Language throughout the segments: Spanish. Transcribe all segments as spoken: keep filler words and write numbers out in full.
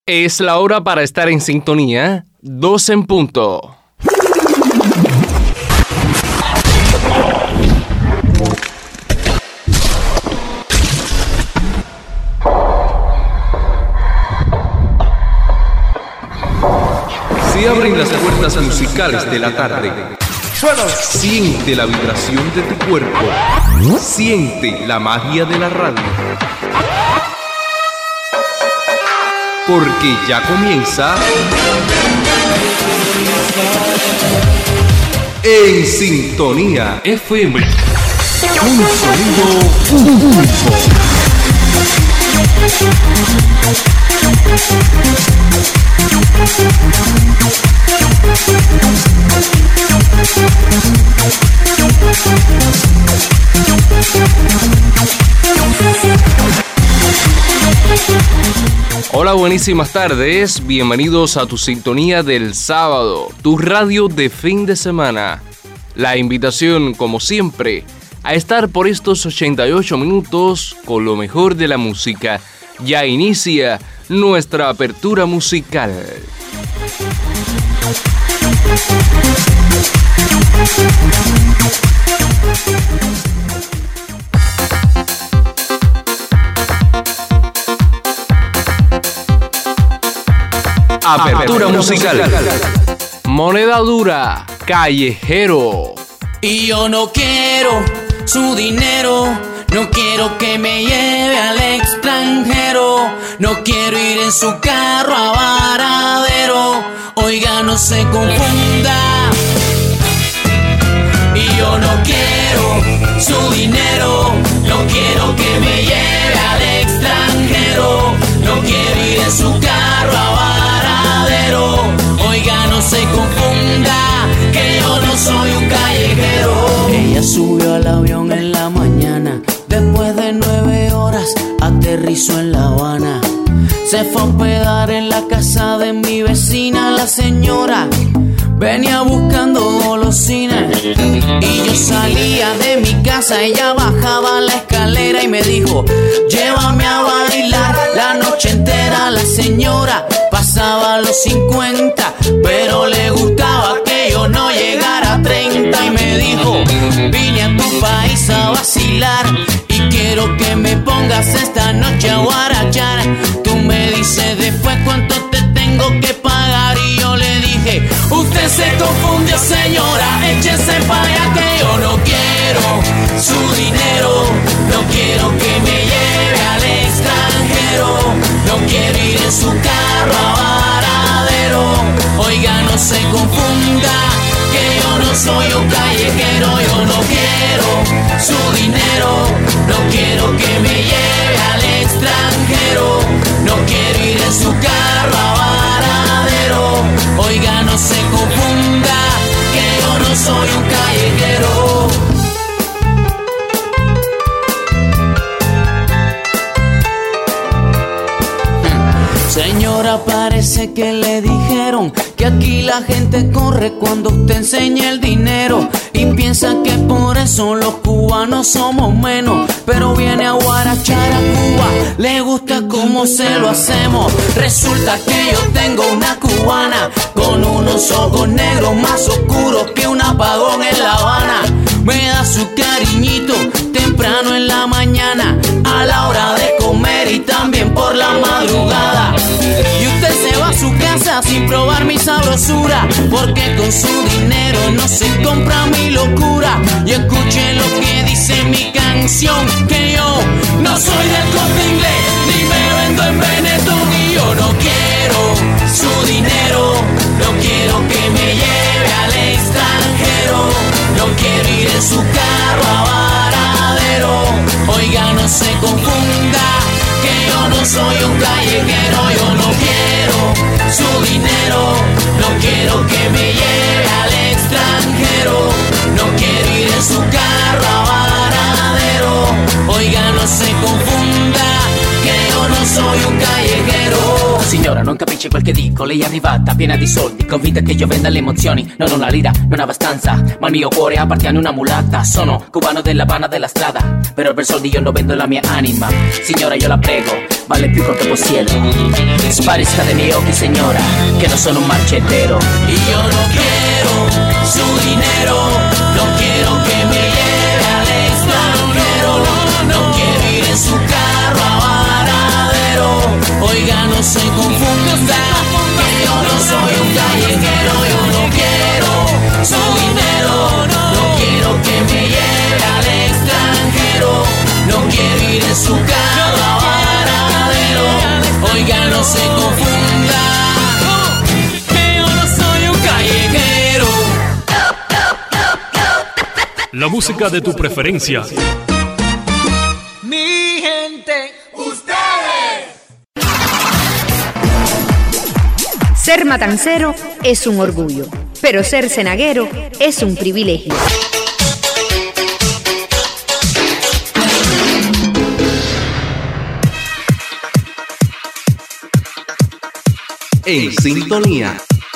Es la hora para estar en sintonía, dos en punto. Se abren las puertas musicales de la tarde. Siente la vibración de tu cuerpo. Siente la magia de la radio. Porque ya comienza En Sintonía F M. Un sonido único. Hola, buenísimas tardes, bienvenidos a tu sintonía del sábado, tu radio de fin de semana. La invitación, como siempre, a estar por estos ochenta y ocho minutos con lo mejor de la música. Ya inicia nuestra apertura musical. Apertura musical. Moneda dura, callejero. Y yo no quiero su dinero, no quiero que me lleve al extranjero, no quiero ir en su carro a Varadero. Oiga, no se confunda. Y yo no quiero su dinero, no quiero que me lleve al extranjero, no quiero ir en su carro a Varadero. Oiga, no se confunda, que yo no soy un callejero. Ella subió al avión en la mañana, después de nueve horas aterrizó en La Habana. Se fue a hospedar en la casa de mi vecina, la señora venía buscando golosinas. Y yo salía de mi casa, ella bajaba la escalera y me dijo: llévame a bailar la noche entera. La señora pasaba los cincuenta, pero le gustaba que yo no llegara a treinta. Y me dijo: vine a tu país a vacilar y quiero que me pongas esta noche a guarachar. Tú me dices después cuánto te tengo que pagar. Y yo le dije: usted se confundió, señora, échese pa' allá, que yo no quiero su dinero, no quiero que me lleve al extranjero, no quiero ir en su carro a Varadero. Oiga, no se confunda, que yo no soy un callejero. Yo no quiero su dinero, no quiero que me lleve al extranjero, no quiero ir en su carro a Varadero. Oiga, no se confunda, que yo no soy un callejero. Señora, parece que le dijeron que aquí la gente corre cuando usted enseña el dinero y piensa que por eso los cubanos somos menos. Pero viene a guarachar a Cuba, le gusta cómo se lo hacemos. Resulta que yo tengo una cubana con unos ojos negros más oscuros que un apagón en La Habana. Me da su cariñito temprano en la mañana, a la hora de comer y también por la madrugada. Y usted se va a su casa sin probar mi sabrosura, porque con su dinero no se compra mi locura. Y escuchen lo que dice mi canción, que yo no soy del Corte Inglés ni me vendo en Benetton. Y yo no quiero su dinero, no quiero que me lleve al extranjero, no quiero ir en su carro a Varadero. Oiga, no se confunda, que yo no soy un callejero. Yo no quiero su dinero, no quiero que me lleve al extranjero, no quiero ir en su carro a Varadero. Oiga, no se confunda, que yo no soy un callejero. Señora. Ora non capisci quel che dico, lei è arrivata piena di soldi, convinta che io venda le emozioni. Non una lira, non abbastanza, ma il mio cuore appartiene a una mulatta. Sono cubano della Habana della strada, però per soldi io non vendo la mia anima. Signora io la prego, vale il più corto possibile. Sparisca dai miei occhi signora, che non sono un marchetero. Io no quiero su dinero, no quiero que me lleve al extranjero, no quiero ir en su carro a Varadero. Oiga, no se confunda, que yo no soy un callejero. Yo no quiero su dinero, no quiero que me lleve al extranjero, no quiero ir en su carro a Varadero. Oiga, no se confunda, que yo no soy un callejero. La música de tu preferencia. Mi gente, ustedes. Ser matancero es un orgullo, pero ser cenaguero es un privilegio. En sintonía.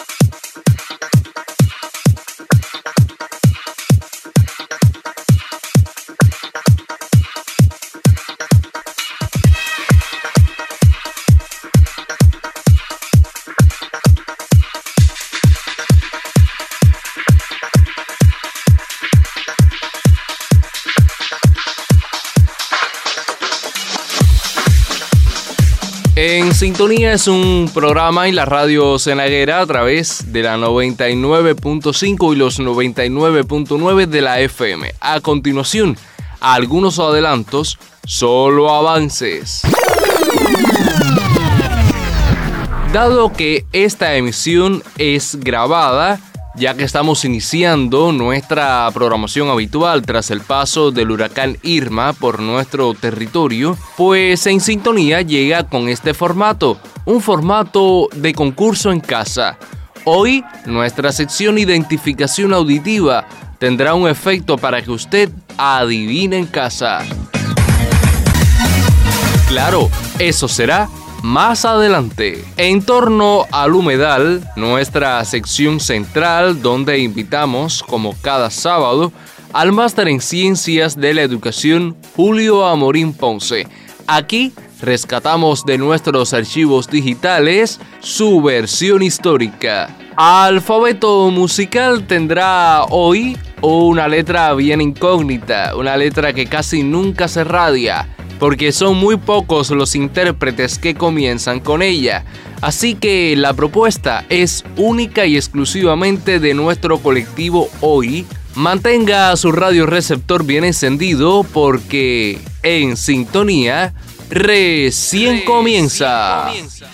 En Sintonía es un programa en la radio cenaguera a través de la noventa y nueve punto cinco y los noventa y nueve punto nueve de la F M. A continuación, algunos adelantos, solo avances. Dado que esta emisión es grabada, ya que estamos iniciando nuestra programación habitual tras el paso del huracán Irma por nuestro territorio, pues En Sintonía llega con este formato, un formato de concurso en casa. Hoy, nuestra sección Identificación Auditiva tendrá un efecto para que usted adivine en casa. Claro, eso será más adelante. En torno al humedal, nuestra sección central, donde invitamos, como cada sábado, al máster en Ciencias de la Educación Julio Amorín Ponce. Aquí rescatamos de nuestros archivos digitales su versión histórica. Alfabeto musical tendrá hoy una letra bien incógnita, una letra que casi nunca se radia, porque son muy pocos los intérpretes que comienzan con ella. Así que la propuesta es única y exclusivamente de nuestro colectivo Hoy. Mantenga su radio receptor bien encendido porque En Sintonía recién comienza. comienza.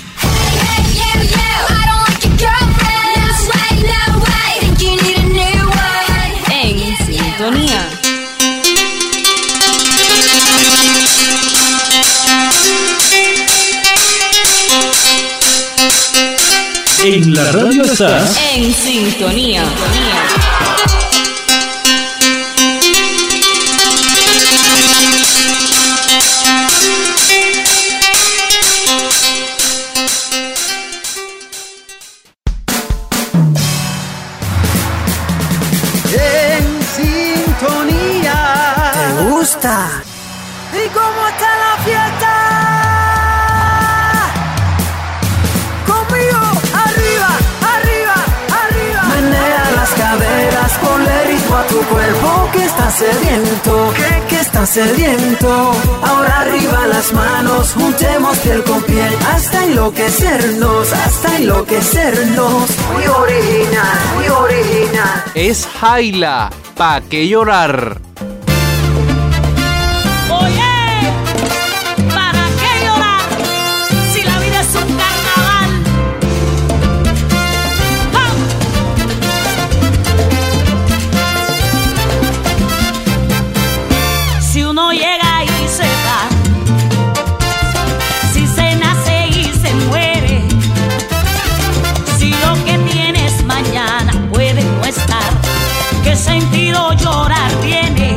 En Sintonía. En la radio estás En Sintonía. En Sintonía. ¿Te gusta? ¿Y cómo está la fiesta? Conmigo, arriba, arriba, arriba. Menea las caderas, ponle ritmo a tu cuerpo que está sediento, que, que está sediento. Ahora arriba las manos, juntemos piel con piel hasta enloquecernos, hasta enloquecernos. Muy original, muy original. Es Jaila, ¿pa' qué llorar? ¿Qué sentido llorar tiene?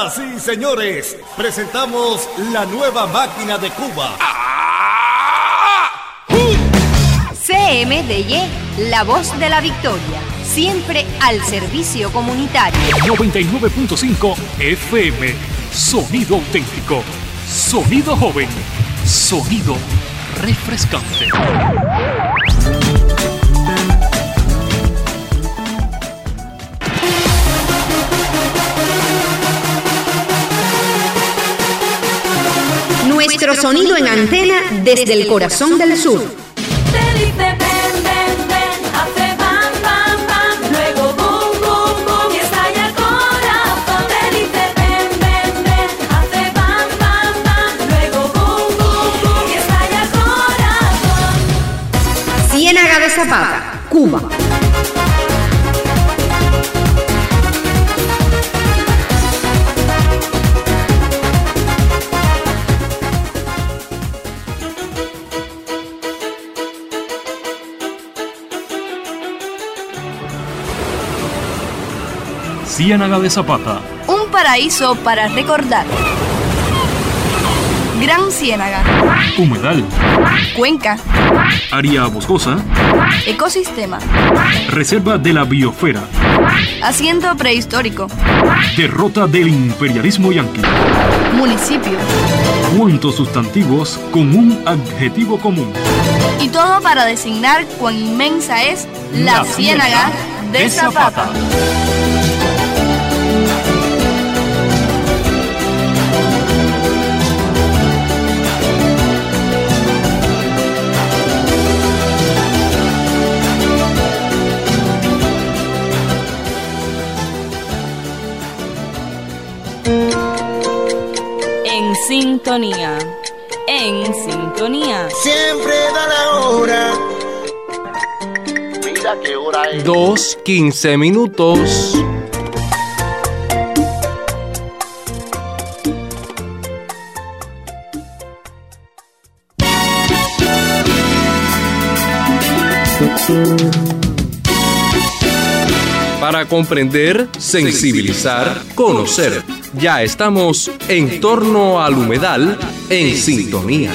Señoras y señores, presentamos la nueva máquina de Cuba. C M D Y, la voz de la victoria, siempre al servicio comunitario. noventa y nueve punto cinco F M, sonido auténtico, sonido joven, sonido refrescante. Nuestro sonido en antena desde el corazón del sur. Te dice ven, ven, ven, hace bam, bam, bam, luego boom, boom, boom y estalla el corazón. Te dice ven, ven, ven, hace bam, bam, bam, luego boom, boom, boom y estalla el corazón. Ciénaga de Zapata, Cuba. Ciénaga de Zapata. Un paraíso para recordar. Gran Ciénaga. Humedal. Cuenca. Área boscosa. Ecosistema. Reserva de la biosfera. Asiento prehistórico. Derrota del imperialismo yanqui. Municipio. ¿Cuántos sustantivos con un adjetivo común? Y todo para designar cuán inmensa es la, la Ciénaga de, de Zapata. Zapata. En sintonía, en sintonía. Siempre da la hora. Mira qué hora es. Dos, quince minutos. Para comprender, sensibilizar, conocer. Ya estamos en torno al humedal en sintonía.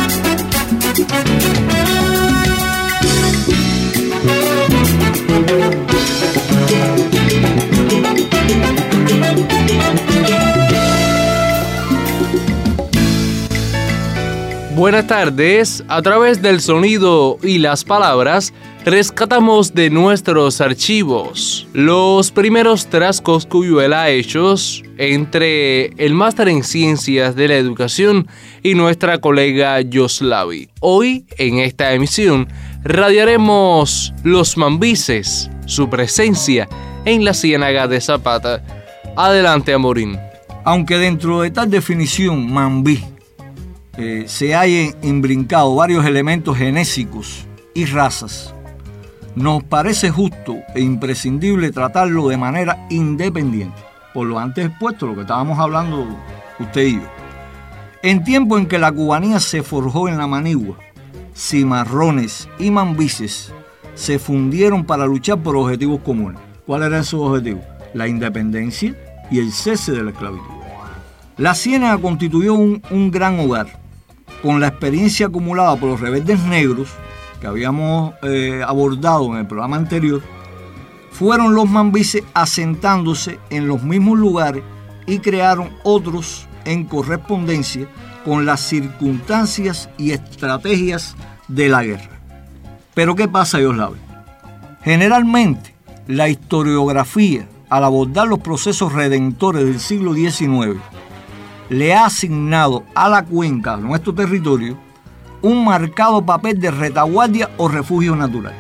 Buenas tardes, a través del sonido y las palabras, rescatamos de nuestros archivos los primeros trascos Cuyuela hechos entre el máster en Ciencias de la Educación y nuestra colega Yoslavi. Hoy, en esta emisión, radiaremos los mambises, su presencia en la Ciénaga de Zapata. Adelante, Amorín. Aunque dentro de tal definición, mambí, eh, se hayan imbrincado varios elementos genésicos y razas, nos parece justo e imprescindible tratarlo de manera independiente, por lo antes expuesto, lo que estábamos hablando usted y yo. En tiempo en que la cubanía se forjó en la manigua, cimarrones y mambises se fundieron para luchar por objetivos comunes. ¿Cuáles eran esos objetivos? La independencia y el cese de la esclavitud. La Ciénaga constituyó un, un gran hogar, con la experiencia acumulada por los rebeldes negros que habíamos eh, abordado en el programa anterior. Fueron los mambises asentándose en los mismos lugares y crearon otros en correspondencia con las circunstancias y estrategias de la guerra. Pero ¿qué pasa, Yoslavi? Generalmente, la historiografía, al abordar los procesos redentores del siglo diecinueve, le ha asignado a la cuenca, a nuestro territorio, un marcado papel de retaguardia o refugio natural,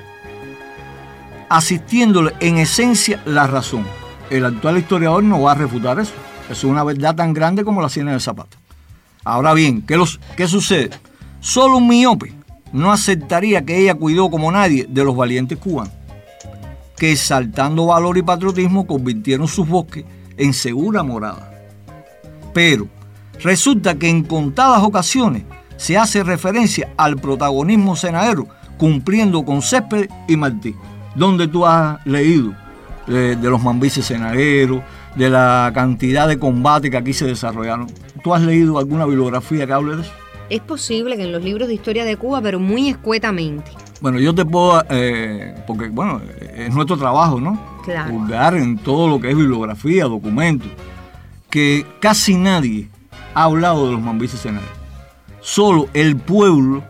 asistiéndole en esencia la razón. El actual historiador no va a refutar eso. Es una verdad tan grande como la Ciénaga de Zapata. Ahora bien, ¿qué, los, ¿qué sucede? Solo un miope no aceptaría que ella cuidó como nadie de los valientes cubanos, que exaltando valor y patriotismo convirtieron sus bosques en segura morada. Pero resulta que en contadas ocasiones se hace referencia al protagonismo cenagero cumpliendo con Céspedes y Martí. ¿Dónde tú has leído de, de los mambises cenagueros, de la cantidad de combates que aquí se desarrollaron. ¿Tú has leído alguna bibliografía que hable de eso? Es posible que en los libros de historia de Cuba, pero muy escuetamente. Bueno, yo te puedo, eh, porque bueno, es nuestro trabajo, ¿no? Claro. Hurgar en todo lo que es bibliografía, documentos, que casi nadie ha hablado de los mambises senagreros. Solo el pueblo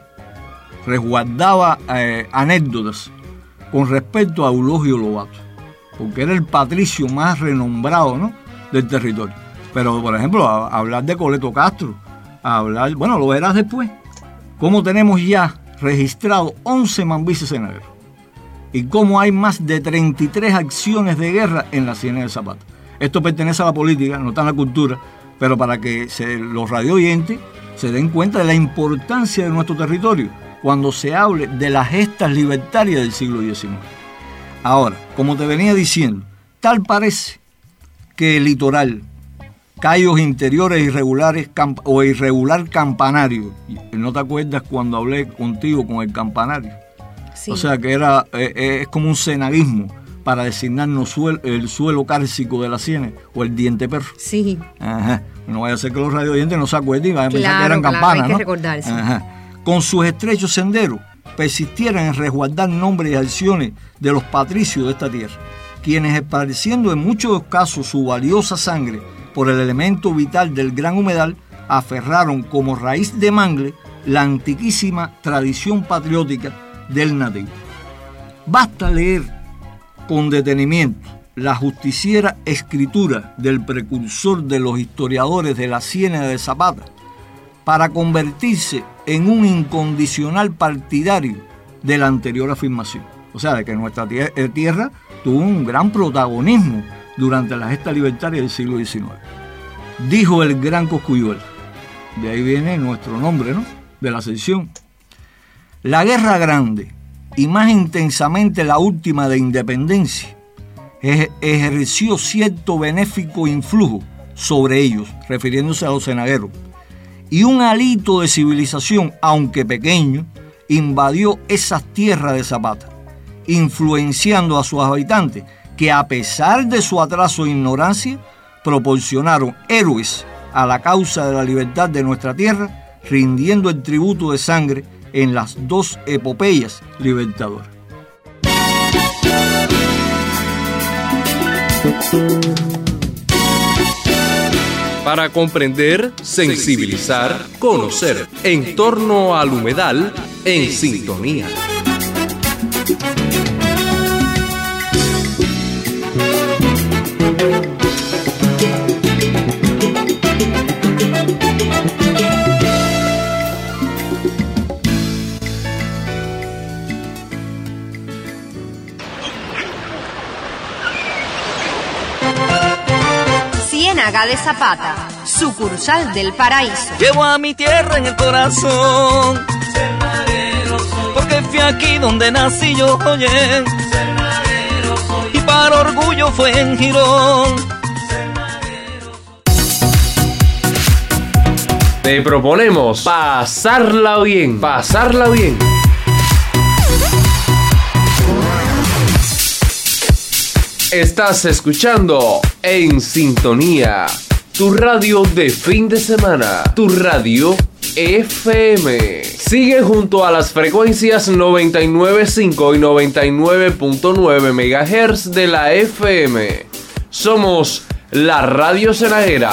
resguardaba eh, anécdotas con respecto a Eulogio Lobato, porque era el patricio más renombrado, ¿no?, del territorio. Pero, por ejemplo, a, a hablar de Coleto Castro, a hablar, bueno, lo verás después, cómo tenemos ya registrado once mambises senagreros y cómo hay más de treinta y tres acciones de guerra en la Ciénaga de Zapata. Esto pertenece a la política, no está en la cultura, pero para que se, los radioyentes se den cuenta de la importancia de nuestro territorio cuando se hable de las gestas libertarias del siglo diecinueve. Ahora, como te venía diciendo, tal parece que el litoral, callos interiores irregulares camp- o irregular campanario, ¿no te acuerdas cuando hablé contigo con el campanario? Sí. O sea que era eh, es como un cenaguismo para designarnos suel, el suelo cárcico de la Ciénaga o el diente perro. Sí. Ajá. No vaya a ser que los radioyentes no se acuerden y vayan a pensar Claro, que eran claro, campanas, hay que ¿no? recordarse. Ajá. Con sus estrechos senderos persistieran en resguardar nombres y acciones de los patricios de esta tierra, quienes esparciendo en muchos casos su valiosa sangre por el elemento vital del gran humedal, aferraron como raíz de mangle la antiquísima tradición patriótica del nativo. Basta leer con detenimiento la justiciera escritura del precursor de los historiadores de la Ciénaga de Zapata para convertirse en un incondicional partidario de la anterior afirmación. O sea, de que nuestra tierra tuvo un gran protagonismo durante la gesta libertaria del siglo diecinueve. Dijo el gran Cosculluela, de ahí viene nuestro nombre, ¿no?, de la sección. La guerra grande, y más intensamente la última de independencia, ejerció cierto benéfico influjo sobre ellos, refiriéndose a los senagueros, y un hálito de civilización, aunque pequeño, invadió esas tierras de Zapata, influenciando a sus habitantes, que a pesar de su atraso e ignorancia, proporcionaron héroes a la causa de la libertad de nuestra tierra, rindiendo el tributo de sangre en las dos epopeyas libertadoras. Para comprender, sensibilizar, conocer, en torno al humedal, en sintonía. Ciénaga de Zapata, sucursal del paraíso. Llevo a mi tierra en el corazón, porque fui aquí donde nací yo, oye, y para orgullo fue en Girón. Te proponemos pasarla bien, pasarla bien. Estás escuchando En Sintonía, tu radio de fin de semana, tu radio F M. Sigue junto a las frecuencias noventa y nueve punto cinco y noventa y nueve punto nueve megahertz de la F M. Somos la Radio Cenagera.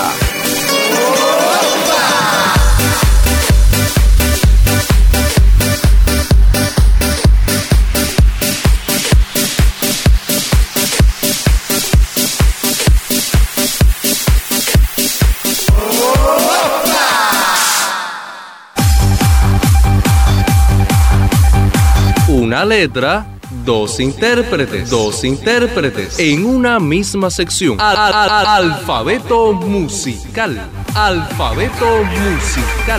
Una letra, dos intérpretes, dos intérpretes en una misma sección. Al, al, al, alfabeto musical, alfabeto musical.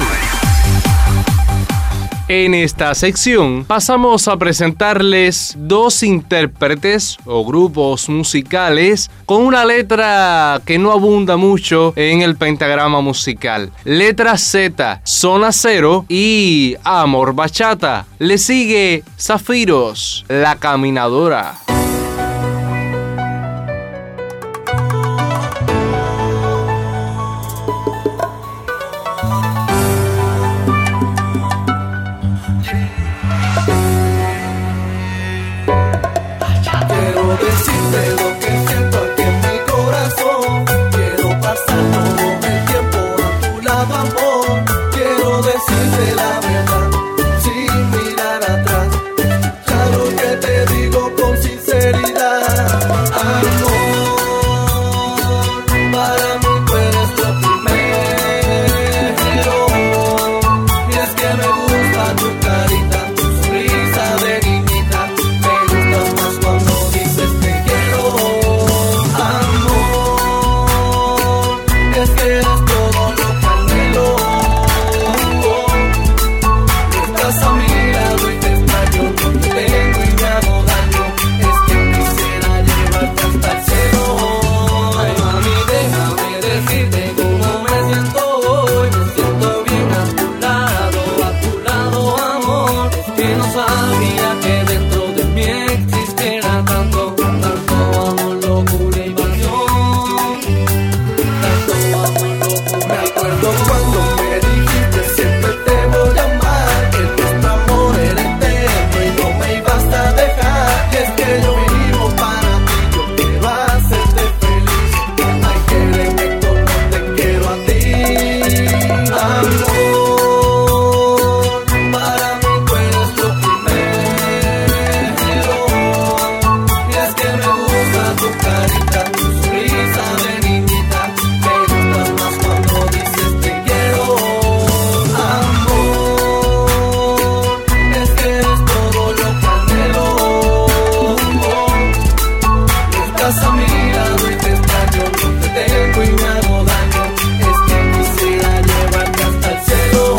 En esta sección pasamos a presentarles dos intérpretes o grupos musicales con una letra que no abunda mucho en el pentagrama musical. Letra Z, Zona Cero y Amor Bachata. Le sigue Zafiros, La Caminadora. Quiero decirte lo que siento aquí en mi corazón. Quiero pasar todo el tiempo a tu lado, amor. Quiero decirte la verdad sin mirar atrás. Claro que te digo con sinceridad, amor. Para mí tú eres lo primero. Y es que me gusta tu carita, tu sonrisa de niñita. Me gustas más cuando dices te quiero, amor. Es que eres todo lo que anhelo. Estás a mi lado y te extraño. No te tengo y me hago daño. Es que quisiera llevarte hasta el cielo. Ay, mami, déjame decirte cómo me siento hoy. Me siento bien a tu lado, a tu lado, amor. Que no sabía que dentro de mí existiera tanto, tanto amor, locura y pasión. Tanto amor, locura. Me acuerdo cuando me dijiste siempre te voy a amar, que nuestro amor era eterno y no me ibas a dejar. Y es que yo vivo para ti, yo quiero hacerte feliz. Ay, quédeme como te quiero a ti, amor. Para mí tú eres lo primero. Y es que me gusta tu carita, tu sonrisa de niñita. Me gustas más cuando dices te quiero, amor. Es que eres todo lo que anhelo. Estás a mi lado y te extraño. No te tengo y me hago daño. Es que quisiera llevarte hasta el cielo.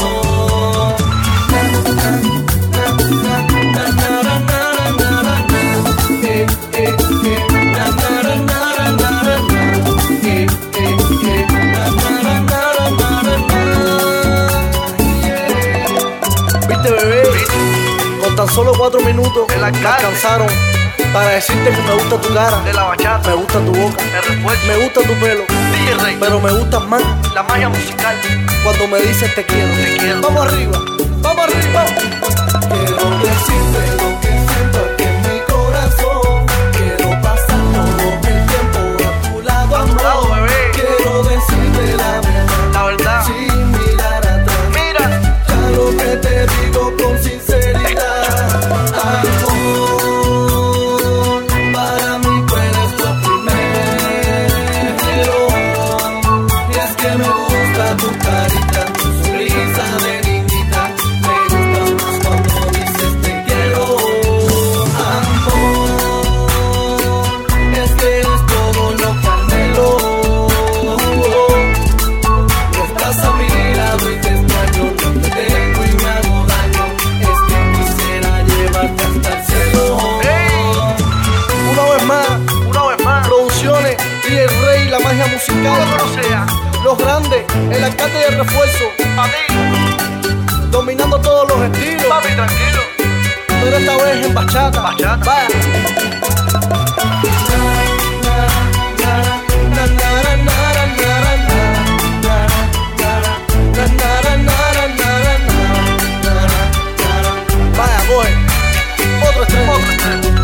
Viste, bebé, con tan solo cuatro minutos me alcanzaron para decirte que me gusta tu cara, de la bachata, me gusta tu boca, me gusta tu pelo, pero me gusta más la magia musical cuando me dices te quiero, te quiero. Vamos arriba, vamos arriba. Quiero decirte lo que siento aquí en mi corazón. Quiero pasar todo el tiempo a tu lado, amor. Bebé. Quiero decirte la verdad, la verdad, sin mirar atrás. Mira, claro que te digo con sinceridad, amor. Para mí tú eres lo primero. Y es que me gusta tu carita, tu sonrisa de niñita. Me gusta más cuando dices te quiero, amor. Es que eres todo lo que anhelo. Estás a mi lado y te extraño. No te tengo y me hago daño. Es que quisiera llevarte hasta el cielo. Una vez más, una vez más. Producciones y el rey, la magia musical. No sea. Los grandes, el alcalde de refuerzo. A ti. Dominando todos los estilos. Papi, tranquilo. Pero esta vez en bachata. Bachata. Vaya. Vaya, coge. Otro extremo. Otro extremo.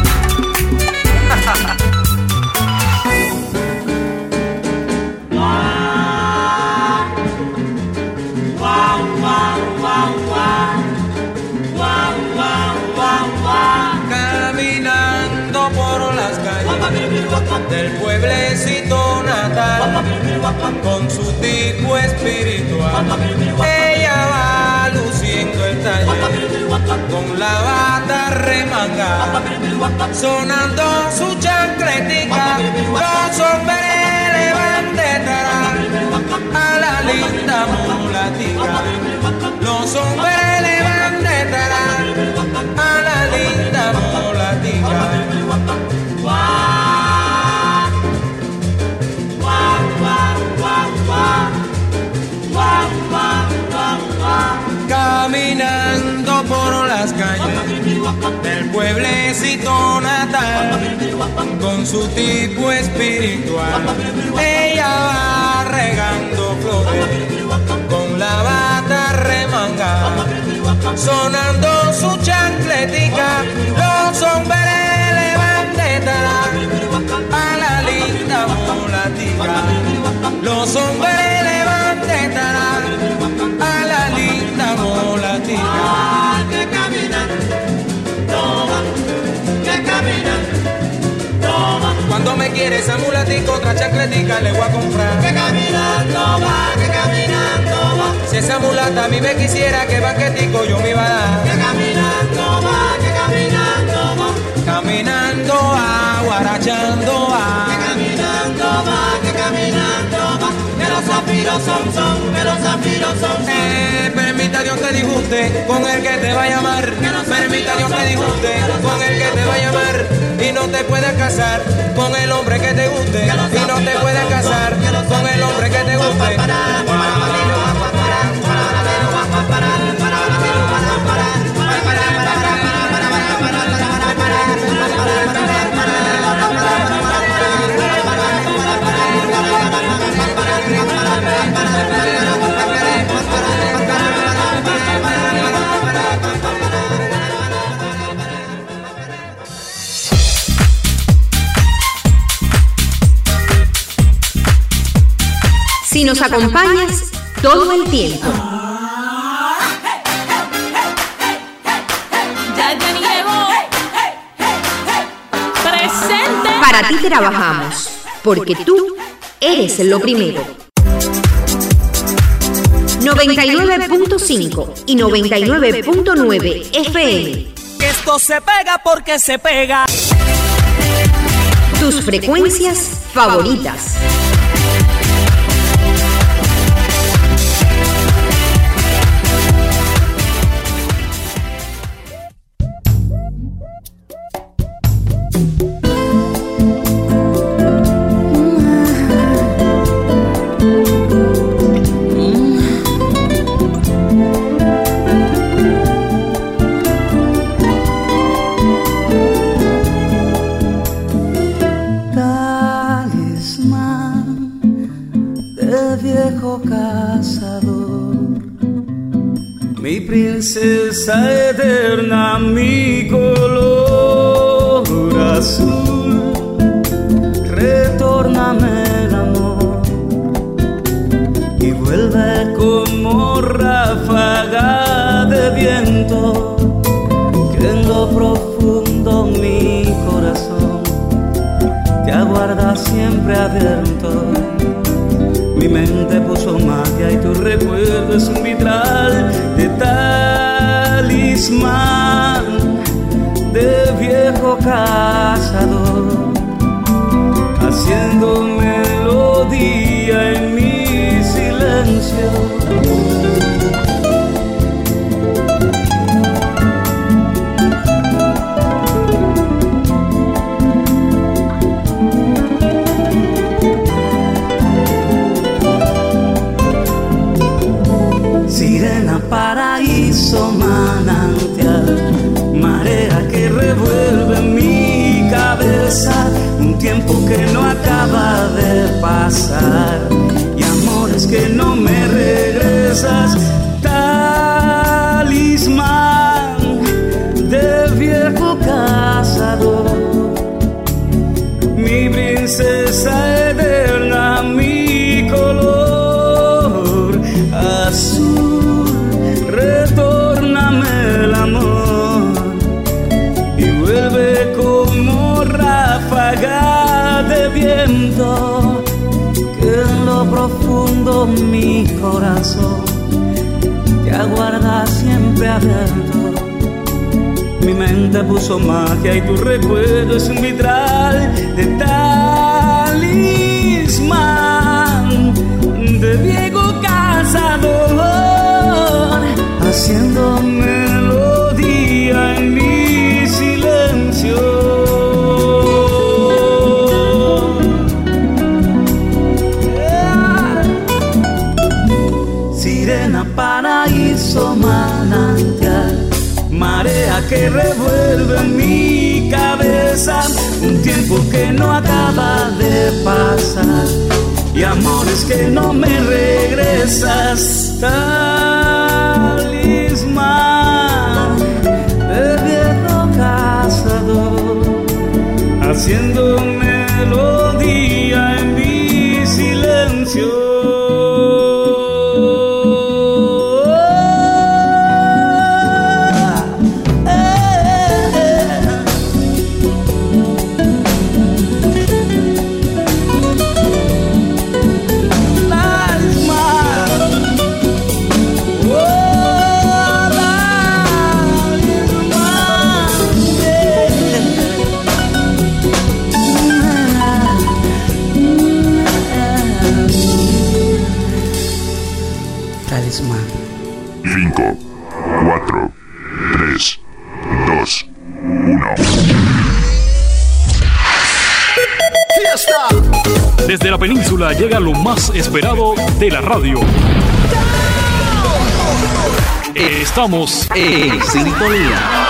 Caminando por las calles del pueblecito natal, con su tipo espiritual, ella va luciendo el taller, con la bata remangada, sonando su chancletica, los hombres le van detrás a la linda mulatica, los hombres le van detrás a la linda mulatica. Caminando por las calles del pueblecito natal, con su tipo espiritual, ella va regando flores, con la bata remangada, sonando su chancletica, los hombres le van detrás quiere esa mulatico, otra chancletica le voy a comprar. Que caminando va, que caminando va. Si esa mulata a mí me quisiera, que banquetico yo me iba a dar. Que caminando va, que caminando va. Caminando va, guarachando va. Que caminando va, que caminando va. Que los zafiros son son, que los zafiros son son. Eh, permita Dios te disguste con el que te va a llamar. Permita Dios te disguste con el que te va a llamar. Y no te puedes casar con el hombre que te guste. Y no te puedes casar con el hombre que te guste. Si nos acompañas todo el tiempo. Ya ya llegó. Presente. Para ti trabajamos, porque tú eres lo primero. noventa y nueve punto cinco y noventa y nueve punto nueve F M. Esto se pega porque se pega. Tus frecuencias favoritas. Princesa eterna, mi color azul, retórname el amor y vuelve como ráfaga de viento que en lo profundo mi corazón te aguarda siempre abierto. Mi mente puso magia y tu recuerdo es un vitral de talismán de viejo cazador, haciendo melodía en mi silencio. Sirena, paraíso, manantial, marea que revuelve mi cabeza, un tiempo que no acaba de pasar y amores que no me regresas. Talismán de viejo cazador, mi princesa eterna, mi color azul, retórname el amor y vuelve como ráfaga de viento que en lo profundo mi corazón te aguarda siempre abierto. Mi mente puso magia y tu recuerdo es un vitral de talismán de viejo cazador, haciendo melodía en mi silencio. Yeah. Sirena, paraíso, manantial, marea que revuelve mi cabeza, un tiempo que no acaba de pasar y amores que no me regresas. Talismán de viejo cazador, haciendo melodía en mi silencio. cinco, cuatro, tres, dos, uno. ¡Fiesta! Desde la península llega lo más esperado de la radio. Estamos en sintonía.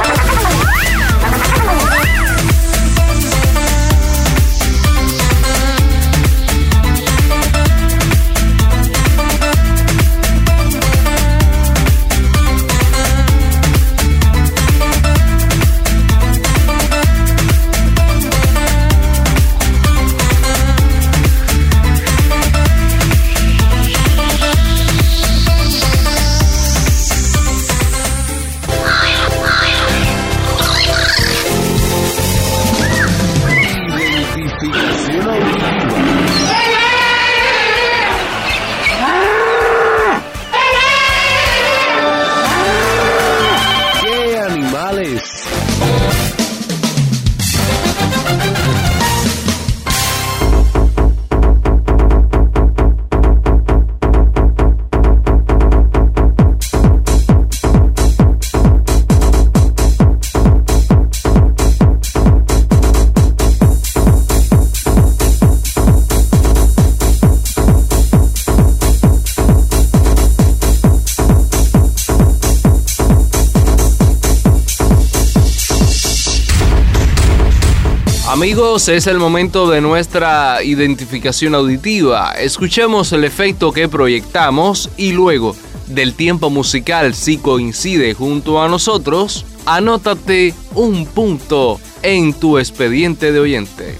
Amigos, es el momento de nuestra identificación auditiva. Escuchemos el efecto que proyectamos y luego del tiempo musical, si coincide junto a nosotros, anótate un punto en tu expediente de oyente.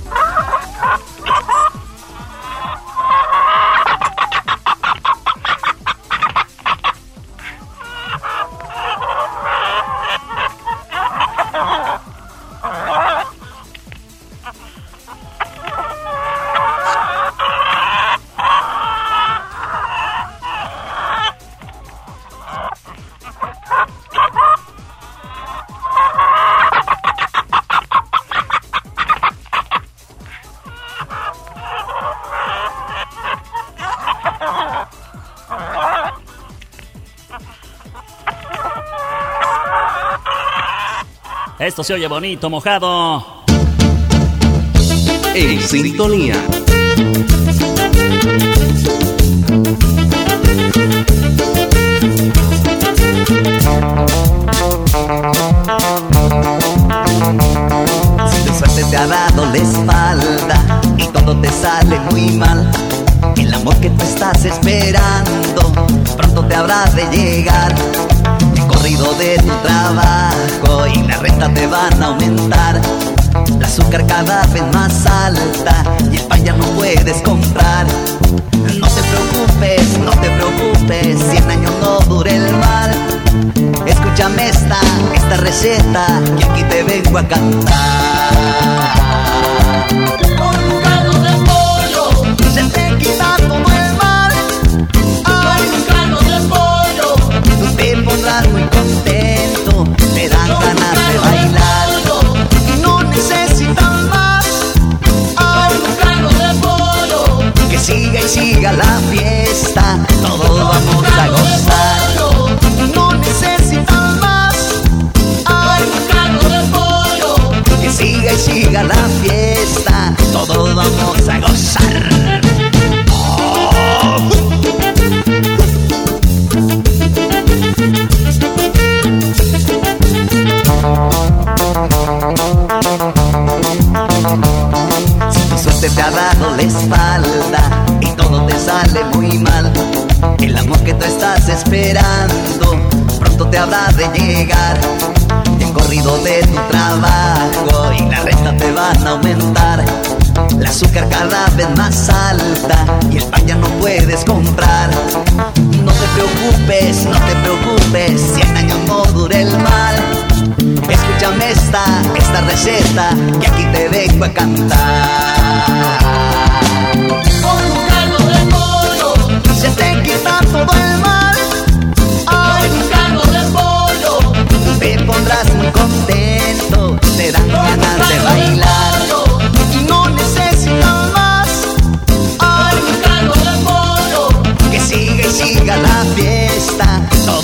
Esto se oye bonito, mojado. En sintonía. Si tu suerte te ha dado la espalda y todo te sale muy mal, el amor que tú estás esperando pronto te habrá de llegar. Corrido de tu trabajo y la renta te van a aumentar, el azúcar cada vez más alta y el pan ya no puedes comprar. No te preocupes, no te preocupes, cien años no dure el mal. Escúchame esta, esta receta que aquí te vengo a cantar. Con un caldo de pollo se te quita todo el mal. Ay, con un caldo de pollo tú te pondrás muy contento, te dan ganas de bailar. No necesitan más. Ay, un caldo de pollo que siga y siga la fiesta, todos vamos a gozar. No necesitan más. Ay, un caldo de pollo que siga y siga la fiesta, todos vamos a gozar. Si tu suerte te ha dado la espalda y todo te sale muy mal, el amor que tú estás esperando pronto te habrá de llegar. El corrido de tu trabajo y la renta te van a aumentar, el azúcar cada vez más alta y el pan ya no puedes comprar. No te preocupes, no te preocupes, cien años no dure el mal. Escúchame esta, esta receta que aquí te vengo a cantar. Con un caldo de pollo se te quita todo el mal. Ay, un caldo de pollo te pondrás muy contento, te dan ganas de bailar. No necesitan más. Ay, un caldo de pollo que siga y siga la fiesta,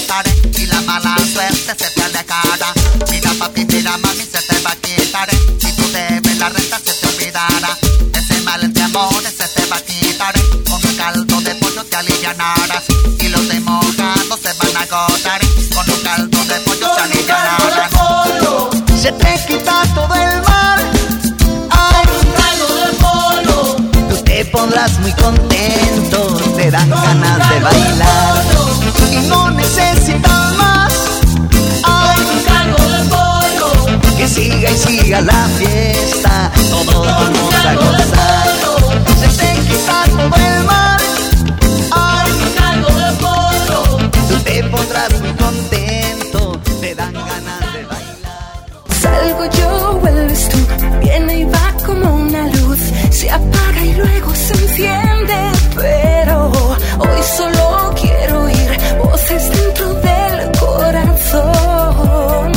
quitar y la mala suerte se te alejará. Mira papi, mira mami, se te va a quitar. Si tú debes la renta se te olvidará. Ese mal entre amores se te va a quitar. Con un caldo de pollo te alivianarás. Y los de mojado se van a agotar. Con un caldo de pollo se alivianarás. Se te quita todo el mal. Ay, un caldo de pollo. Tú te pondrás muy contento. Te dan ganas de bailar. Y no necesitas más. Ay, un caldo de pollo. Que siga y siga la fiesta. Todos vamos a gozar. Se te quita todo el mal. Ay, un caldo de pollo. Tú te pondrás muy contento. Te dan ganas de bailar. Salgo yo, vuelves tú. Viene y va como una luz. Se apaga y luego se enciende. Pero hoy solo quiero oír voces dentro del corazón.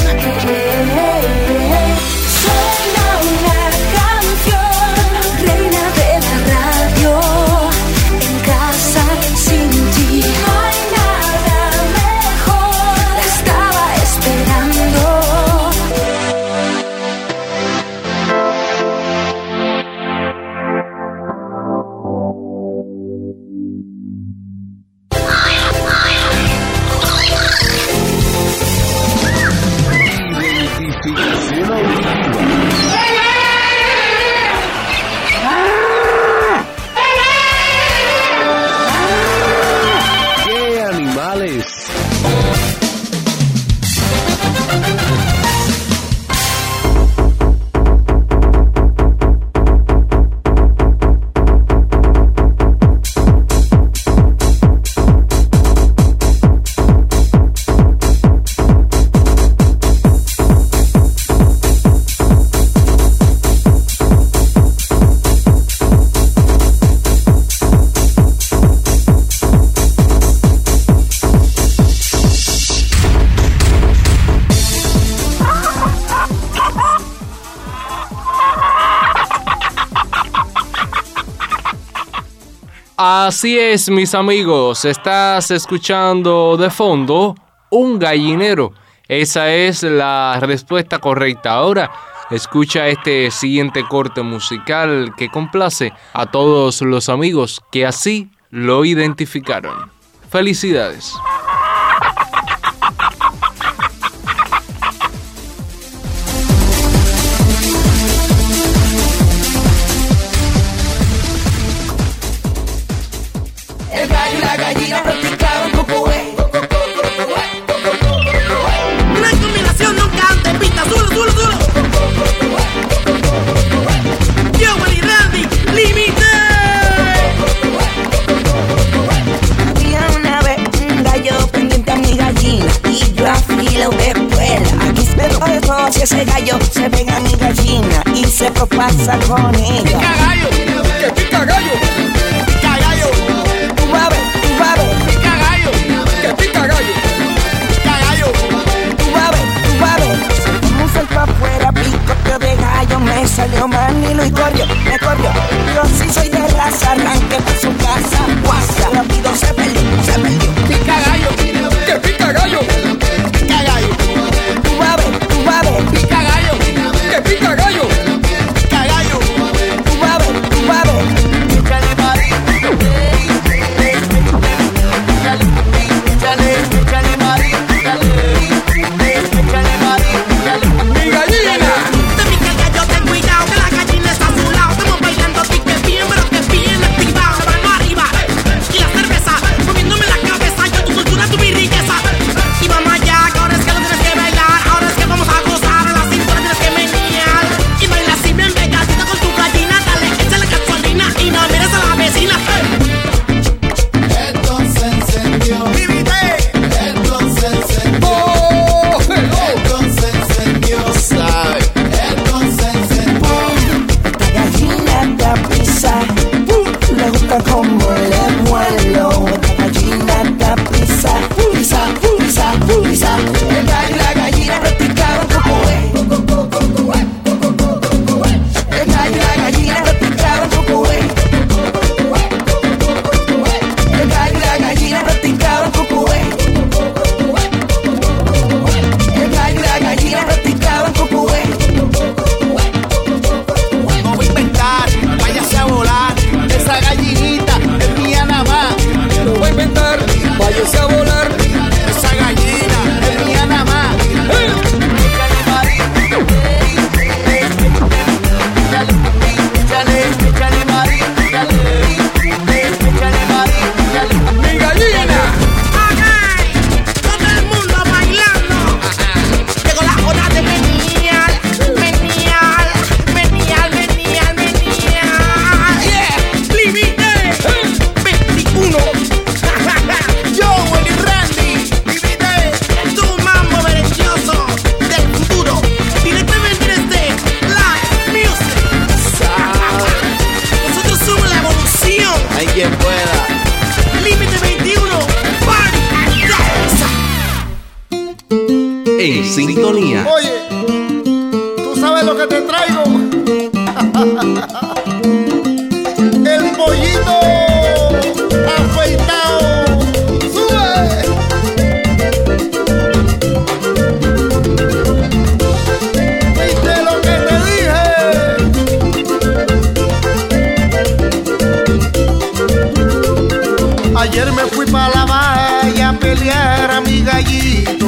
Suena una canción, reina de la radio. En casa sin ti no hay nada mejor. La estaba esperando. ¡Qué animales! Así es, mis amigos, estás escuchando de fondo un gallinero. Esa es la respuesta correcta. Ahora escucha este siguiente corte musical que complace a todos los amigos que así lo identificaron. Felicidades. El gallo y la gallina practicaron cucué. Una combinación nunca antes vista. Zulo, zulo, zulo. Yo, Willy Randy, límite. Había una vez un gallo pendiente a mi gallina y yo afilo de escuela. Aquí espero de todo si ese gallo se pega a mi gallina y se propasa con ella. Pica gallo, que pica gallo. Pica gallo. Tú vas a ver, tú vas a ver. Pica gallo, que pica gallo. Pica gallo. Tú vas a ver, tú vas a ver. Como un salto afuera, picoteo de gallo. Me salió manilo y corrió, me corrió. Yo sí soy de raza, arranque por su casa. Guasa, rápido se perdió, se perdió. Pica gallo, que pica gallo. Pica gallo. Tú vas a ver, tú vas a ver. Pica gallo, que pica gallo. Pica gallo. Tú vas a ver, tú vas a ver. Pícale, Mari. Pícale, pícale, Mari. Pícale, Mari. ¡Mi gallina! Te pica el gallo, ten cuidado, que la gallina está a su lado. Estamos bailando pique bien, pero que bien activado. La mano arriba y la cerveza moviéndome la cabeza. Yo tu cultura, tu mi riqueza. Y vamos En sintonía. Oye, ¿tú sabes lo que te traigo? El pollito afeitado. ¡Sube! ¿Viste lo que te dije? Ayer me fui para la valla a pelear a mi gallito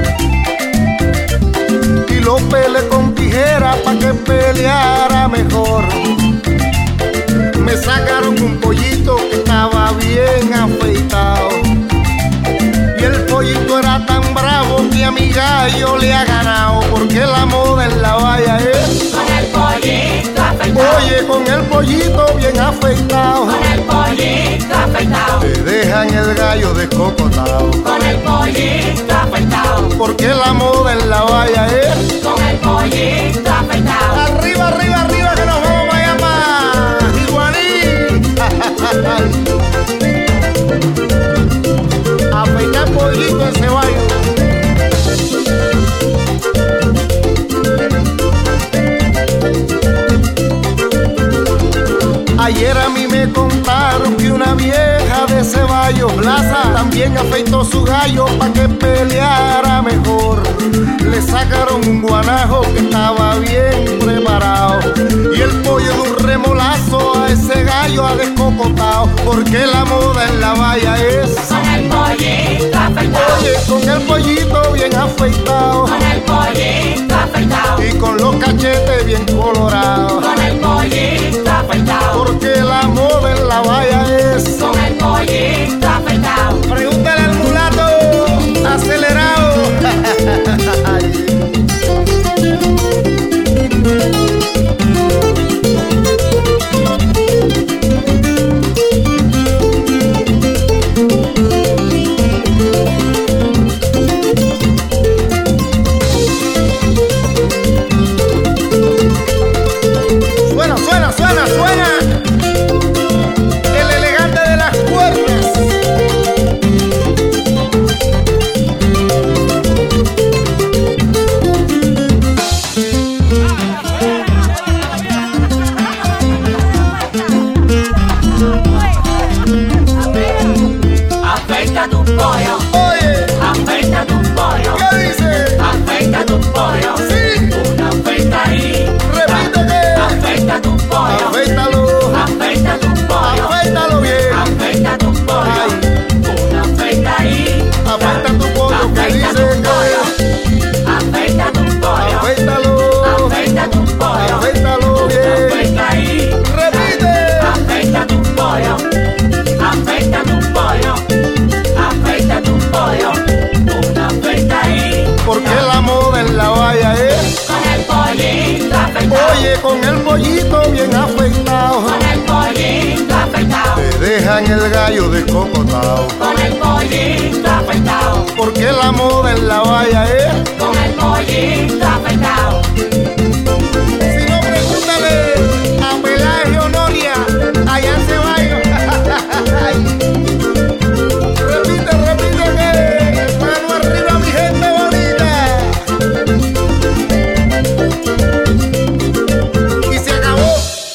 y lo peleé con tijera pa' que peleara mejor. Me sacaron un pollito que estaba bien afeitado y el pollito era tan bravo que a mi gallo le ha ganado, porque la moda en la valla es con el pollito afeitado. Oye, con el pollito bien afeitado, con el pollito afeitado. Te dejan el gallo descocotado, con el pollito afeitado. Porque la moda en la valla es con el pollito afeitado. Arriba, arriba, arriba que nos vamos a llamar Iguaní. Afeitar pollito en ceballo. Ayer a mí me contaron que una vieja de Ceballos Plaza también afeitó su gallo pa' que peleara mejor. Le sacaron un guanajo que estaba bien preparado y el pollo de un remolazo a ese gallo ha descocotado, porque la moda en la valla es con el pollito afeitado. Oye, con el pollito bien afeitado, con el pollito afeitado. Y con los cachetes bien colorados, con el pollito afeitado. Porque la moda en la valla es con el pollito afeitado. Pregúntale al mulato acelerado. Suena, suena, suena, suena. El elegante de las cuerdas. Afeita tu pollo. Oye, afeita tu pollo. ¿qué dice? Afeita tu pollo. Sí. Una afeita ahí. Repíteme. Afeita tu pollo. Afeítalo. Afeita tu pollo. Afeítalo bien. Afeita tu pollo. Ay. Una afeita ahí. Afeita tu pollo. ¿Qué Afeita dice? tu pollo. Afeita tu pollo. Afeítalo. Afeita tu pollo. Afeítalo Una bien. afeita ahí. Repite. Afeita tu pollo. Afeita tu pollo. Afeita tu pollo. Una afeita ahí. Porque la moda en la valla es con el pollito afeitado. Oye, con el pollito bien afeitado, con el pollito afeitado. Te dejan el gallo descocotado, con el pollito afeitado. Porque la moda en la valla es con el pollito afeitado. Si no, pregúntale a Pelagio Noria, allá en Ceballos. Repite, repite que mano arriba mi gente bonita. Y se acabó.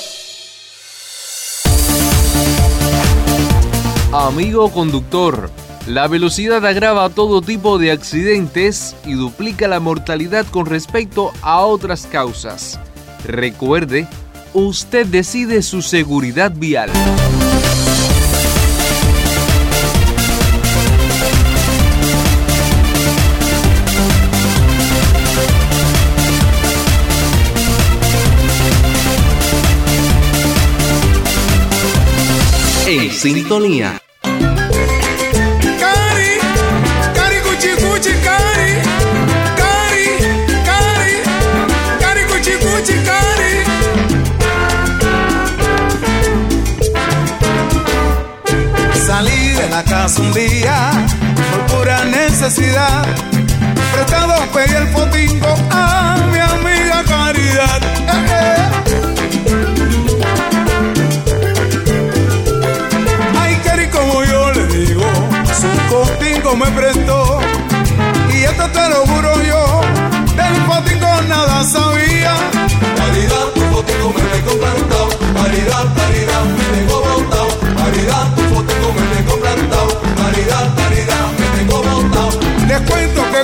Amigo conductor, la velocidad agrava todo tipo de accidentes y duplica la mortalidad con respecto a otras causas. Recuerde, usted decide su seguridad vial. En sintonía. Cari, cari cuchi cuchi cari, cari, cari, cari cuchi cuchi cari. Salí de la casa un día por pura necesidad, prestado pedí el potingo a mi amiga Caridad. Eh, eh.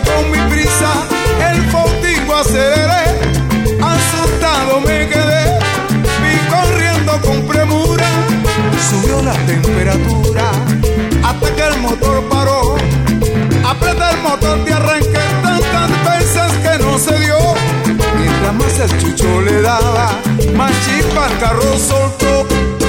con mi prisa el fotico aceleré, asustado me quedé, vi corriendo con premura, subió la temperatura hasta que el motor paró. Aprieta el motor de arranque tantas veces que no se dio. Mientras más el chucho le daba, más chispa el carro soltó.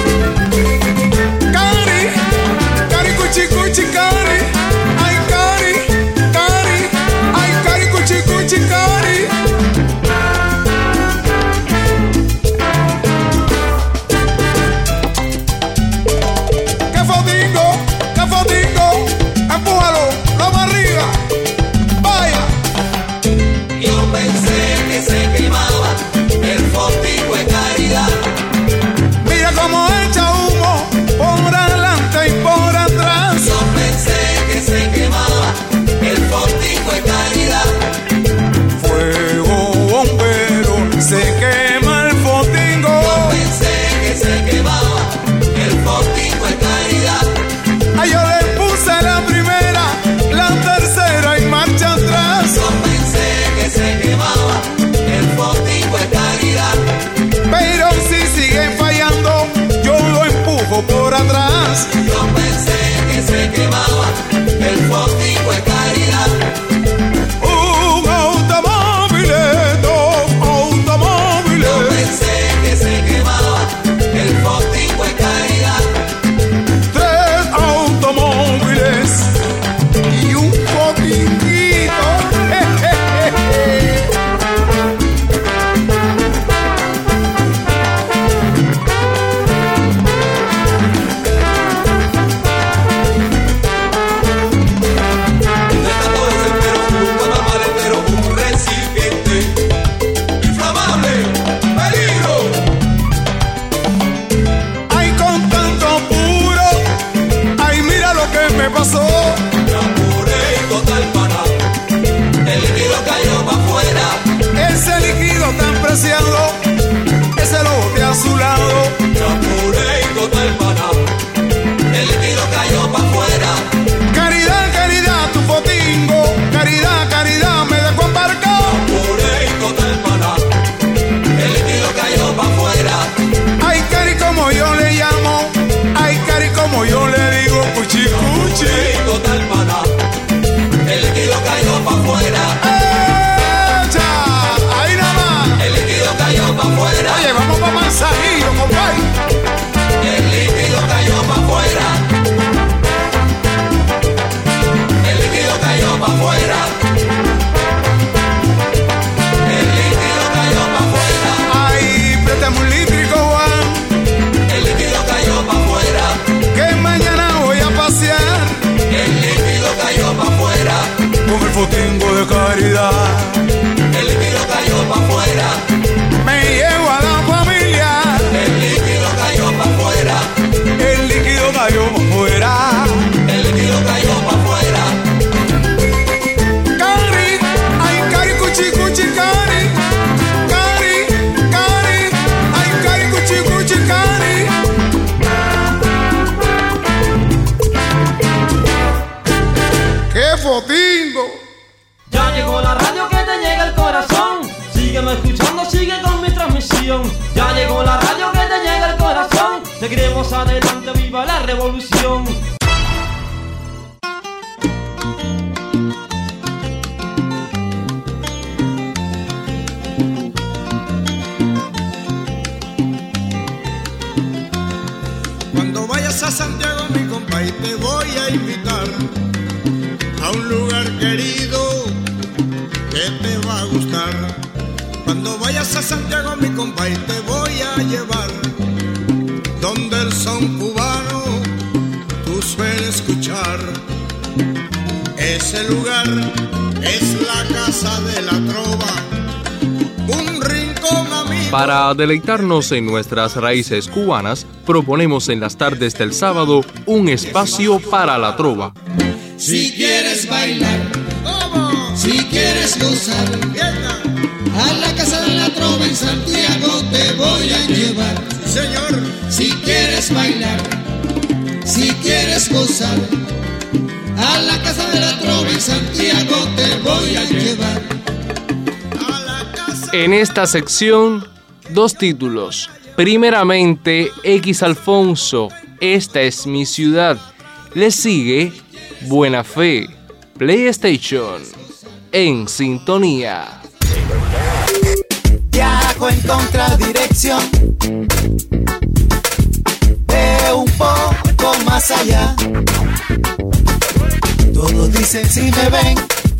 Cari, cari cuchi cuchi cari, ay cari, cari, ay cari cuchi cuchi cari. ¡Qué fotingo, qué fotingo! ¡Empújalo, la barriga! ¡Vaya! Yo pensé que se quemaba el fotico de caridad. Mira cómo echa humo por adelante y por atrás. Yo pensé que se quemaba el fotico de caridad. Fuego bombero, se quema el fotingo. Yo pensé que se quemaba el fotico de caridad. Ay, yo le puse la primera, la tercera y marcha atrás. Yo pensé que se quemaba el fotico de caridad. Pero si siguen fallando, yo lo empujo por atrás. Yo pensé que se quemaba el fotico de caridad. Un automóvil, dos automóviles. Yo pensé que se quemaba el fotico de caridad. Tres automóviles y un fotinguito. Je, je, je, je. Un recipiente inflamable, peligro. Ay, con tanto apuro, ay, mira lo que me pasó. Me apuré y total para, el líquido cayó para afuera. Ese líquido tan preciado, ese lo boté a su lado. Me apuré y total para, el líquido cayó para afuera. Caridad, caridad, tu fotingo. Caridad, caridad, me dejó embarcado. Me apuré y total para, el líquido cayó para afuera. Ay, cari, como yo le llamo. Ay, cari, como yo le digo, cuchi, cuchi. Y total para, el líquido cayó para afuera. ¡Echa! Ahí nada más. El líquido cayó para afuera. Oye, vamos para Manzanillo, compadre. El líquido cayó para afuera. El líquido cayó para afuera. El líquido cayó para afuera. Ay, préstame un lítrico, Juan, El líquido cayó para afuera. que mañana voy a pasear El líquido cayó para afuera. con el fotingo de caridad. El líquido cayó para afuera. Me llevo a la familia. El líquido cayó para afuera. El líquido cayó para afuera. El líquido cayó para afuera. Cari, ay, cari, cuchi, cuchi, cari. Cari, cari, ay, cari, cuchi, cuchi, cari. ¡Qué fotingo! Ya llegó la radio que te llega al corazón. Sígueme escuchando, sigue con mi transmisión. Ya llegó la radio que te llega al corazón. Seguiremos adelante, viva la revolución. Cuando vayas a Santiago, mi compa, y te voy a invitar a un lugar querido que te va a gustar. Cuando vayas a Santiago, mi compa, y te voy a llevar donde el son cubano tú sueles escuchar. Ese lugar es la casa de la trova, un rincón amigo. Para deleitarnos en nuestras raíces cubanas, proponemos en las tardes del sábado un espacio para la trova. Si quieres bailar, si quieres gozar, a la casa de la trova en Santiago te voy a llevar. Señor, si quieres bailar, si quieres gozar, A la casa de la trova en Santiago te voy a llevar. En esta sección, dos títulos. Primeramente, X Alfonso, Esta es mi ciudad. Le sigue Buena Fe, PlayStation. En sintonía. Viajo en contradirección, veo un poco más allá. Todos dicen si me ven,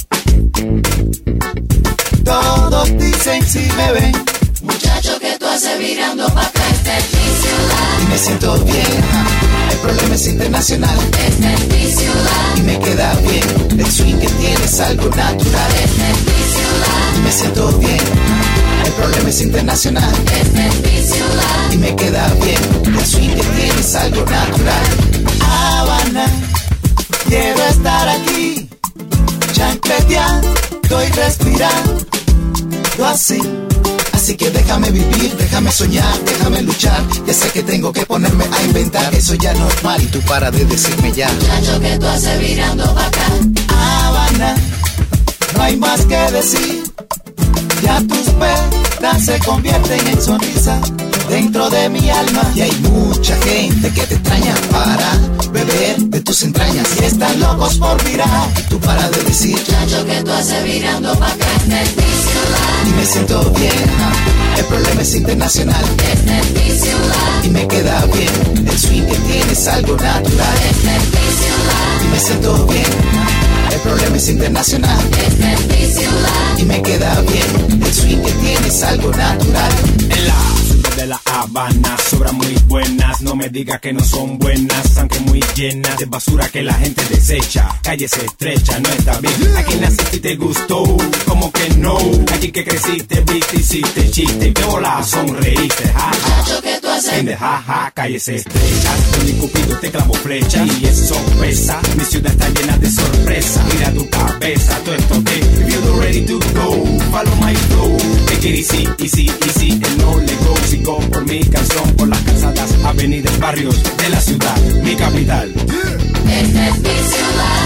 todos dicen si me ven. Muchacho, ¿qué tú haces virando pa' acá? Esta es mi ciudad. Y me siento bien, el problema es internacional. Esta es mi ciudad. Y me queda bien, el swing que tiene es algo natural. Esta es mi ciudad. Y me siento bien, el problema es internacional. Esta es mi ciudad. Y me queda bien, el swing que tiene es algo natural. Habana, quiero estar aquí, chancleteando y respirando así. Así que déjame vivir, déjame soñar, déjame luchar. Ya sé que tengo que ponerme a inventar, eso ya no es normal y tú para de decirme ya. Muchacho, ¿qué tú haces virando pa' acá? Habana, no hay más que decir. Ya tus penas se convierten en sonrisa dentro de mi alma. Y hay mucha gente que te extraña para beber de tus entrañas. Y están locos por mirar y tú para de decir. Muchacho, ¿qué tú haces virando pa' acá? Esta es mi ciudad. Y me siento bien, el problema es internacional. Esta es mi ciudad. Y me queda bien, el swing que tienes es algo natural. Esta es mi ciudad. Y me siento bien, el problema es internacional. Esta es mi ciudad. Y me queda bien, el swing que tienes es algo natural. En la ciudad de La Habana sobran muy buenas, no me digas que no son buenas, aunque muy llenas de basura que la gente desecha. Calles estrechas, no está bien. Aquí naciste y te gustó, como que no. Aquí que creciste, viste, hiciste chiste y veo la sonreíste. Ja, Muchacho, ¿qué tú haces? En de ja, ja, calles estrechas, donde Cupido te clavó flecha y eso pesa. Mi ciudad está llena de sorpresa. Mira tu cabeza, todo esto que if you're ready to go, follow my flow. Take it easy, easy, easy, and no let go. Sigo por mi canción, por las calzadas, avenidas, barrios de la ciudad, mi capital. Esta es mi ciudad.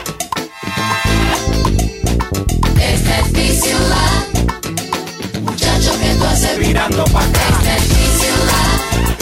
Esta es mi ciudad. Muchacho, ¿qué tú haces virando pa' acá? Esta es mi ciudad.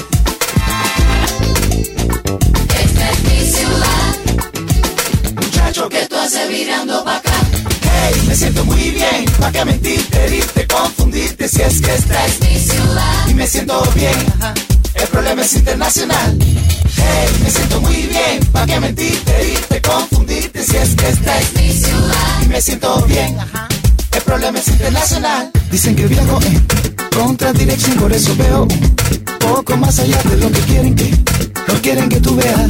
Esta es mi ciudad. Muchacho, ¿qué tú haces virando pa' acá? Hey, me siento muy bien, pa' que mentirte, herirte, confundirte, si es que esta es mi ciudad. Y me siento bien, el problema es internacional. Hey, me siento muy bien, pa' que mentirte, herirte, confundirte, si es que esta es mi ciudad. Y me siento bien, el problema es internacional. Dicen que viajo en contradirección, por eso veo un poco más allá de lo que quieren que, no quieren que tú veas.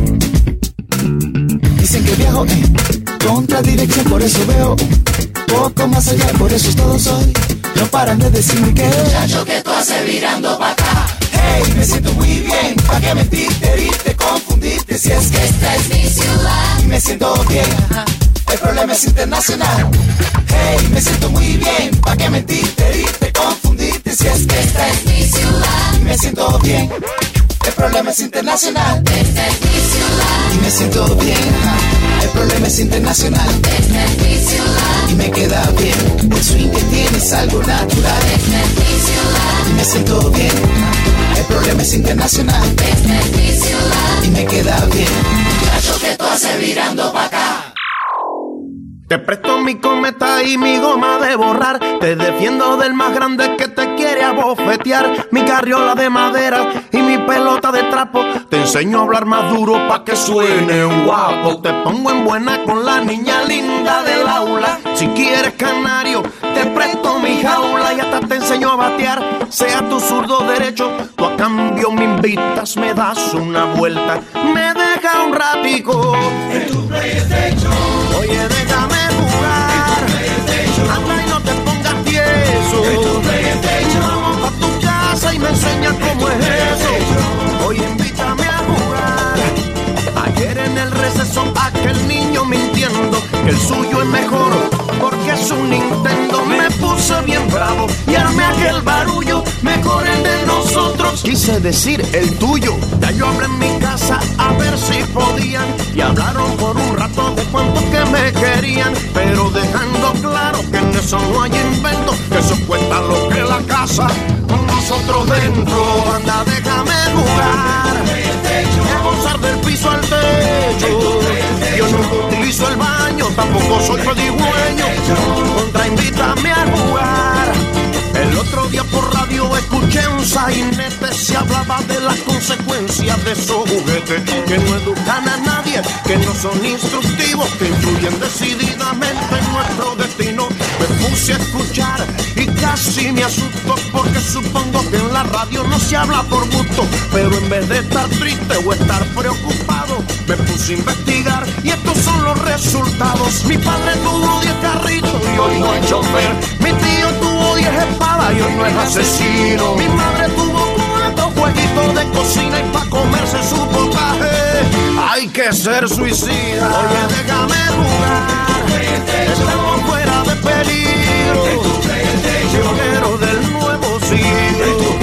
Dicen que viajo en contradirección, por eso veo un poco más allá, por eso es todo soy. No paran de decirme que Muchacho, ¿qué tú haces virando pa' acá? Hey, me siento muy bien, pa' que mentirte, herirte, confundirte, si es que esta es mi ciudad. Y me siento bien, el problema es internacional. Hey, me siento muy bien, pa' que mentirte, herirte, confundirte, si es que esta es mi ciudad. Y me siento bien, el problema es internacional. Esta es mi ciudad. Y me siento bien, el problema es internacional. Esta es mi ciudad. Y me queda bien, el swing que tienes es algo natural. Esta es mi ciudad. Y me siento bien, el problema es internacional. Esta es mi ciudad. Y me queda bien. Muchacho, ¿qué tú haces virando pa' acá? Te presto mi cometa y mi goma de borrar. Te defiendo del más grande que te quiere abofetear. Mi carriola de madera y mi pelota de trapo. Te enseño a hablar más duro pa' que suene guapo. Te pongo en buena con la niña linda del aula. Si quieres canario, te presto mi jaula y hasta te enseño a batear. Sea tu zurdo derecho, tú a cambio me invitas, me das una vuelta, me deja un ratico en tu PlayStation. Oye, déjame jugar, anda y no te pongas tieso. En tu PlayStation. Vamos a tu casa y me enseñas cómo es eso. Oye, invítame a jugar. Ayer en el receso aquel niño mintiendo que el suyo es mejor porque es un Nintendo. Me puse bien bravo y armé aquel barullo. Mejor el de nosotros, quise decir el tuyo. Ya yo hablé en mi casa a ver si podían y hablaron por un rato de cuantos que me querían, pero dejando claro que en eso no hay invento, que eso cuesta lo que la casa, nosotros dentro. Anda, déjame jugar, a gozar del piso al techo. Yo no utilizo el baño, tampoco soy pedigüeño. Contra, invítame a jugar. El otro día por radio escuché un sainete, se hablaba de las consecuencias de esos juguetes que no educan a nadie, que no son instructivos, que influyen decididamente en nuestro destino. Me puse a escuchar y casi me asusto, porque supongo que en la radio no se habla por gusto. Pero en vez de estar triste o estar preocupado, me puse a investigar y estos son los resultados. Mi padre tuvo diez carritos y hoy no es chofer. Mi tío tuvo diez espadas y hoy no es asesino. Mi madre tuvo cuatro jueguitos de cocina y pa' comerse su potaje hay que ser suicida. Oye, déjame jugar, estamos fuera de peligro. Yo quiero del nuevo siglo.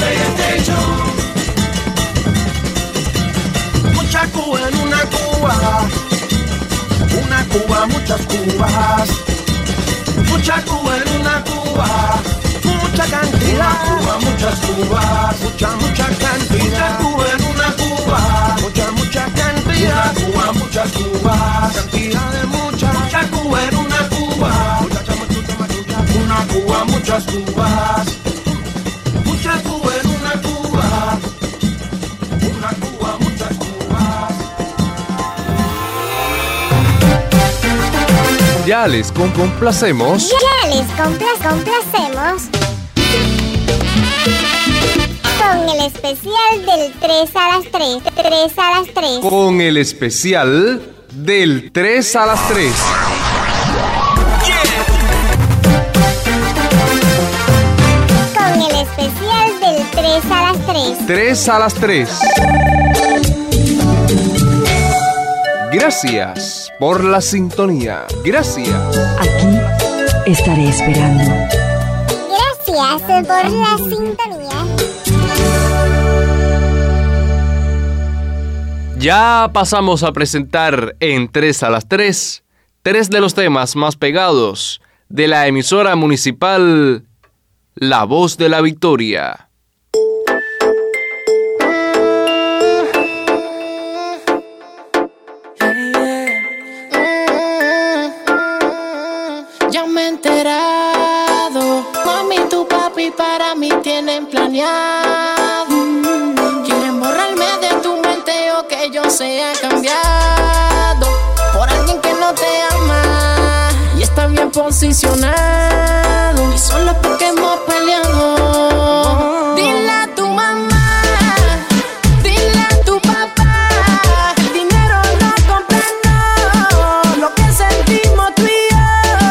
Mucha Cuba en una Cuba, una Cuba, muchas Cubas. Mucha Cuba en una Cuba, mucha cantidad. Una Cuba, muchas Cubas, mucha, mucha cantidad. Mucha Cuba en una Cuba, mucha, mucha cantidad. Una Cuba, muchas Cubas, cantidad de mucha. Mucha Cuba en una Cuba, muchacha, muchacha, muchacha. Una Cuba, muchas Cubas. Mucha Cuba en una Cuba, una Cuba, muchas Cubas. Ya les con complacemos. Ya les compla- complacemos con el especial del tres a las tres. tres a las tres. Con el especial del tres a las tres. Con el especial del tres a las tres. tres a las tres. Gracias por la sintonía. Gracias. Aquí estaré esperando. Gracias por la sintonía. Ya pasamos a presentar en tres a las tres tres de los temas más pegados de la emisora municipal La Voz de la Victoria. Ya me he enterado, mami, tu papi para mí tienen planeado. Quieren borrarme de tu mente o que yo sea cambiado por alguien que no te ama y está bien posicionado. Y solo porque hemos peleado. Dile a tu mamá, dile a tu papá, el dinero no compra no, lo que sentimos tú y yo.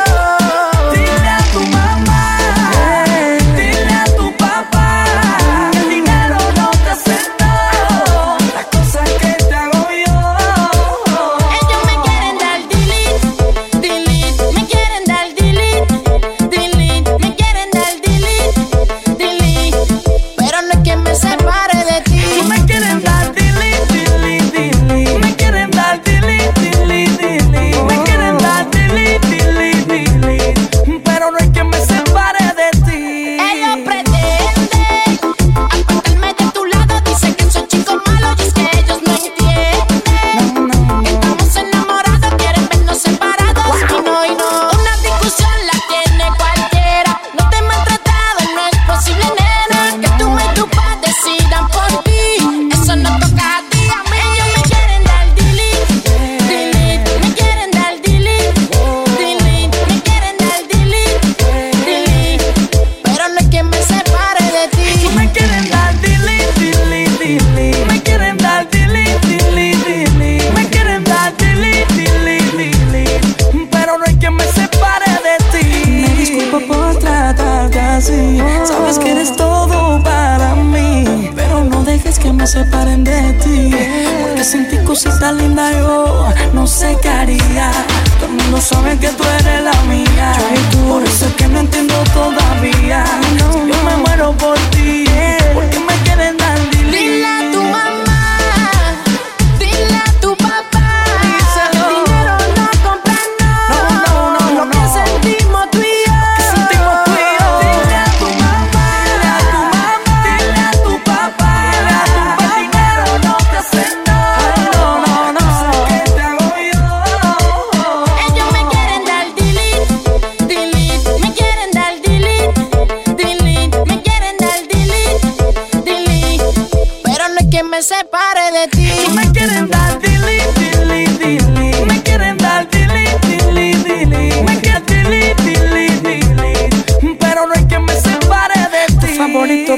Dile a tu mamá, dile a tu papá, el dinero no te aceptó las cosas que te hago yo. Ellos me quieren dar delete, delete, me quieren dar delete, delete, me quieren dar delete, delete, pero no es que me separe de ti. Me quieren dar delete, delete, delete, me quieren dar delete, delete, delete, me quieren dar delete, delete, delete, pero no es que me separe de ti. Ellos pretenden apartarme de tu lado, dicen que soy chico malo y es que ellos no entienden. Estamos enamorados, quieren vernos separados y no, y no. Una discusión la tiene cualquiera. No te he maltratado, no es posible, nena, que tú y tu padre decidan por ti. Eso no toca a ti, a mí. Ellos me quieren dar delete, delete, me quieren dar delete, delete, me quieren dar delete, delete, pero no es que me separe de ti. Me quieren dar delete, delete, delete, me quieren dar delete, delete, delete, me quieren dar delete, delete, delete, pero no es que me separe de ti. Me disculpo por tratarte así. Sabes que eres todo para mí, pero no dejes que me separen de ti. Porque sin ti, cosita linda, yo no sé qué haría. Todo el mundo sabe que tú eres la mía. Por eso es que no entiendo todavía. Yo me muero por ti, porque me quieren dar delete. Dile a tu mamá, dile a tu papá, el dinero no compra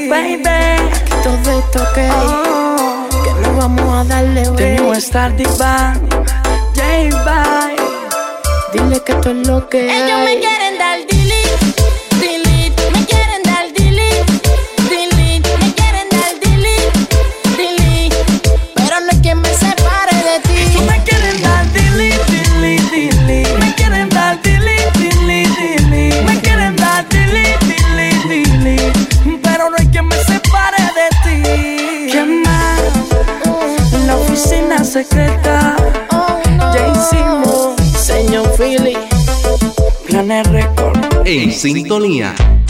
baby, que todo esto ok, oh, que no vamos a darle break. Tenemos Star Diva, J-Bye, dile que esto es lo que ellos hay. me quieren dar delete, delete, me quieren dar delete, delete, me quieren dar delete, delete, pero no es que me separe de ti. Tú me quieren dar delete, delete, delete, me quieren dar delete, delete, delete, me quieren dar delete, delete, delete, pero no hay quien me separe de ti. ¿Quién más? En la oficina secreta, Jay-Z, señor Philly, Planet Record. En sintonía.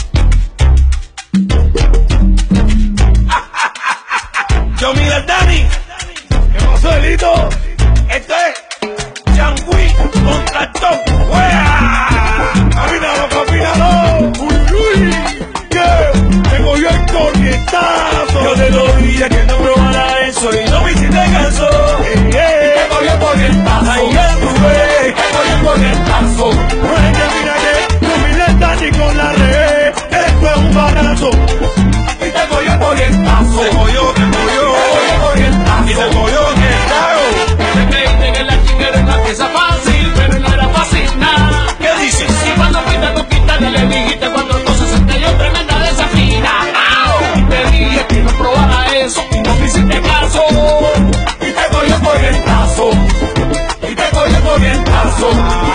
Yo, mira, Dani, ¿qué pasó, Elito? Esto es Changui contra Top. ¡Wea! ¡Camínalo, camínalo! ¡Uy, uy! Yeah. Te cogió el corrientazo. Yo te lo dije que no probara eso y no me hiciste caso. Hey, hey. Y te cogió el corrientazo. Ay, ya tuve. Te cogió el corrientazo. No es que mira que tú miras Dani con la red. Esto es un barato. Y te cogió el corrientazo. Te cogió, te cogió. Y se cogió que trago. Te creíste que la chica era una pieza fácil, pero no era fácil nada. ¿Qué dices? Y cuando fuiste a tu quitarle le dijiste cuando cosas se te dio tremenda desafina. Y te dije que no probara eso y no me hiciste caso. Y te cogió por vientazo. Y te cogió por vientazo.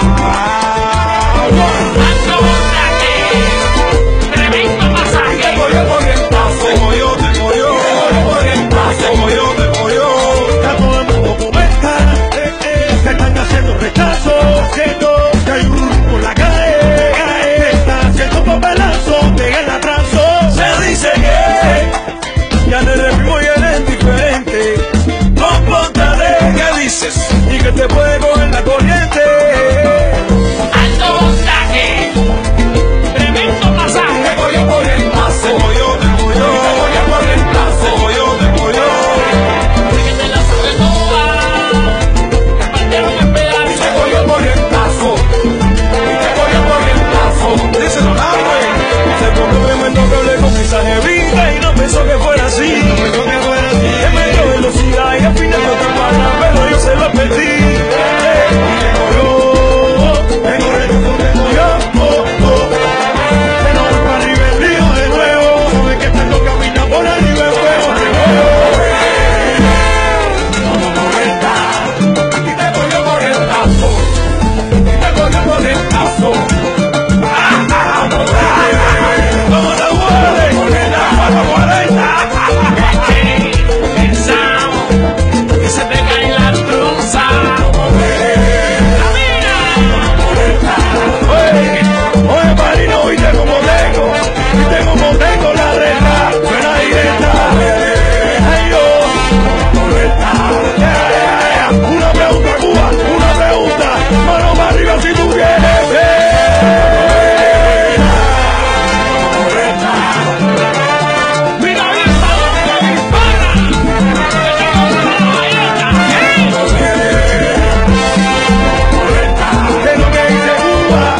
Tremendo masaje. Te cogió por vientazo. Te cogió, te cogió. Te cogió por vientazo. Te cogió, te cogió. Ya todo el mundo comenta eh, eh, que están haciendo rechazo. Haciendo que hay un rumbo en la calle. Que están haciendo papelazo. Que el atraso. Se dice que ya no eres mismo y eres diferente. Compórtate. ¿Qué dices? Y que te puede coger la corriente. Alto voltaje. Tremendo masaje. Te cogió por el paso. Te cogió, te cogió. Te cogió por el paso. Te cogió, te cogió. Que te la sabe toda. Te partieron en pedazos. Te cogió por el paso. Te cogió por el paso. Díselo, güey. Se cogió tremendo cable con esa jevita y no pensó que fuera así. No pensó que fuera así. En medio de velocidad y al final no te para, pero yo se lo perdí. Y te cogió. Te cogió, te cogió. Oh, oh. De nuevo para arriba el río de nuevo. Sabe que esta no camina por arriba el fuego. Vamos por esta. Y te cogió por el tazo. Y te cogió por el tazo. Ah, ah, ¿cómo te huele? Con el cuatro cuarenta. El sound. Que se te cae la trunza. Oye, oye, Marino, oíste como tengo. Viste como tengo la reta. Suena directa. Ay, yo. Correcta. Una pregunta, Cuba. Una pregunta. Mano para arriba si tú quieres. Correcta. Mira bien para dónde te dispara. Que te lo la bayeta. ¿Qué es lo que dice Cuba?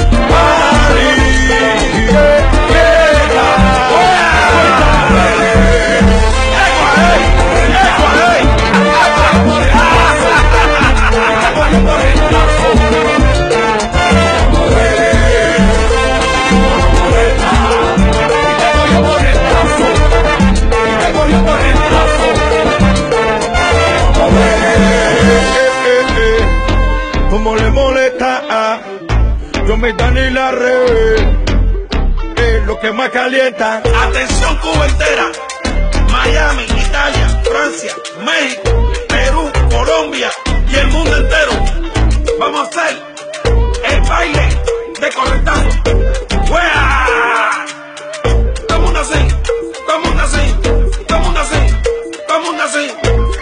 Como le molesta a yo me dan y la revés, es lo que más calienta. Atención Cuba entera, Miami, Italia, Francia, México, Perú, Colombia y el mundo entero. Vamos a hacer el baile de correntazo. ¡Wea! Todo el mundo así, todo el mundo así, todo el mundo así, todo el mundo así.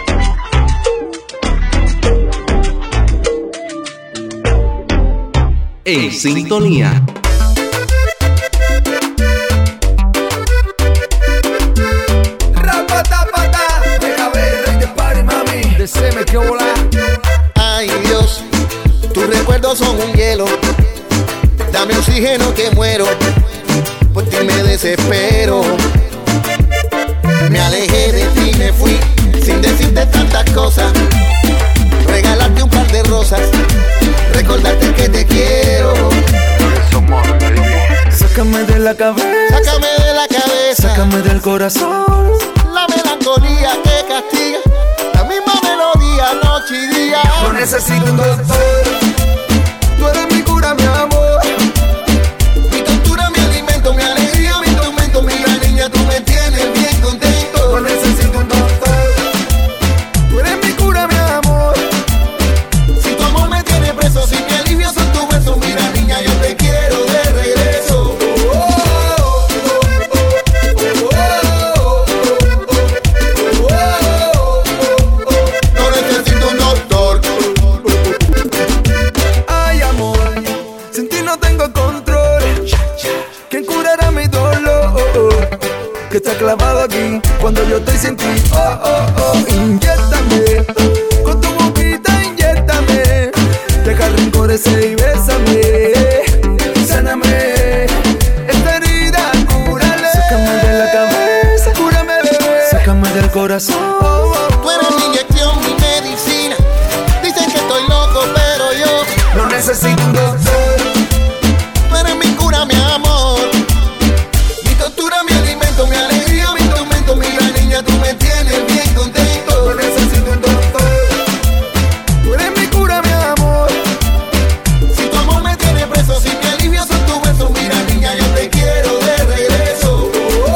En sintonía. Rapatapata, deja ver, rey de party, mami. Deceme que volar. Ay Dios, tus recuerdos son un hielo. Dame oxígeno que muero. Por ti me desespero. me fui sin decirte tantas cosas. Regalarte un par de rosas, recordarte que te quiero. Sácame de la cabeza, sácame de la cabeza, sácame del corazón. La melancolía que castiga, la misma melodía noche y día. No necesito un doctor, tú eres mi cura, mi amor. Mi tortura, mi alimento, mi alegría, mi tormento. Mira niña, tú me tienes bien contento. No necesito un doctor, tú eres mi cura, mi amor. Si tu amor me tiene preso, si mi alivio son tus besos. Mira niña, yo te quiero de regreso. No necesito un doctor. Ay amor, sin ti no tengo control. ¿Quién curará mi dolor? Que está clavado aquí cuando yo estoy sin ti. Oh, oh, oh, inyéctame con tu boquita, inyéctame. Deja rencores y bésame. Sáname esta herida, cúrale. Sácame de la cabeza, cúrame bebé. Sácame del corazón. Oh, oh, tú eres mi inyección, mi medicina. Dicen que estoy loco, pero yo no necesito un doctor. Tú eres mi cura, mi amor. Mi tortura, mi alimento, mi alegría, mi tormento. Mira niña, tú me tienes bien contento. No necesito un doctor, tú eres mi cura, mi amor. Si tu amor me tiene preso, si mi alivio son tus besos. Mira niña, yo te quiero de regreso.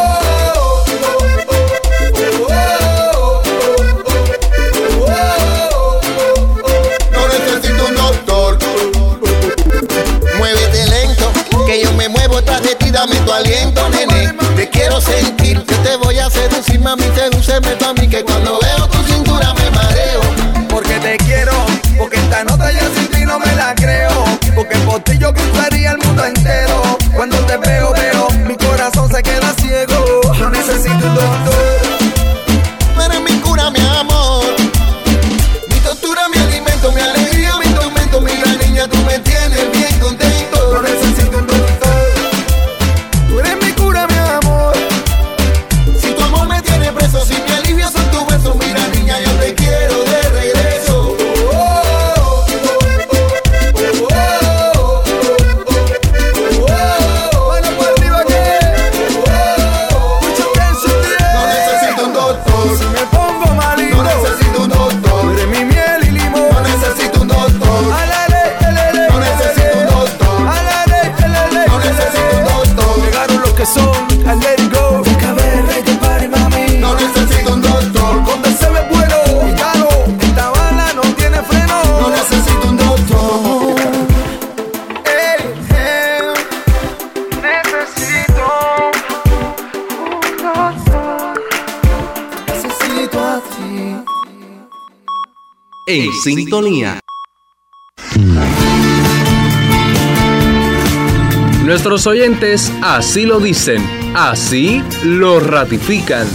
No necesito un doctor. Muévete lento, que yo me muevo tras de ti. Dame tu aliento, nene. Te quiero sentir, que te voy a seducir, mami. Sedúceme pa' mí, que cuando veo tu cintura me mareo. Porque te quiero, porque esta nota ya sin ti no me la creo. Porque por ti yo cruzaría el mundo entero. Cuando te veo, veo, mi corazón se queda ciego. No necesito un doctor, tú eres mi cura, mi amor. Mi tortura, mi alimento, mi alegría, mi tormento. Mira niña, tú me tienes bien contento. no necesito un doctor, tú eres mi cura, mi amor. Si tu amor me tiene preso, si mi alivio son tus besos. Mira niña, yo te quiero de regreso. Bueno, por arriba que mucho pienso en ti. No necesito un doctor. Si me pongo malito, No necesito un tú doctor. eres mi miel y limón. No necesito un doctor. Alale, elele, No necesito un doctor. alale, elele, No necesito un doctor. llegaron los que son, I let it go. Cabe rey del party, mami. No necesito un doctor. Donde se ve bueno, gitano, esta bala no tiene freno. No necesito un doctor. Ey, ey, necesito un doctor. Necesito a ti. En sintonía. Nuestros oyentes así lo dicen, así lo ratifican.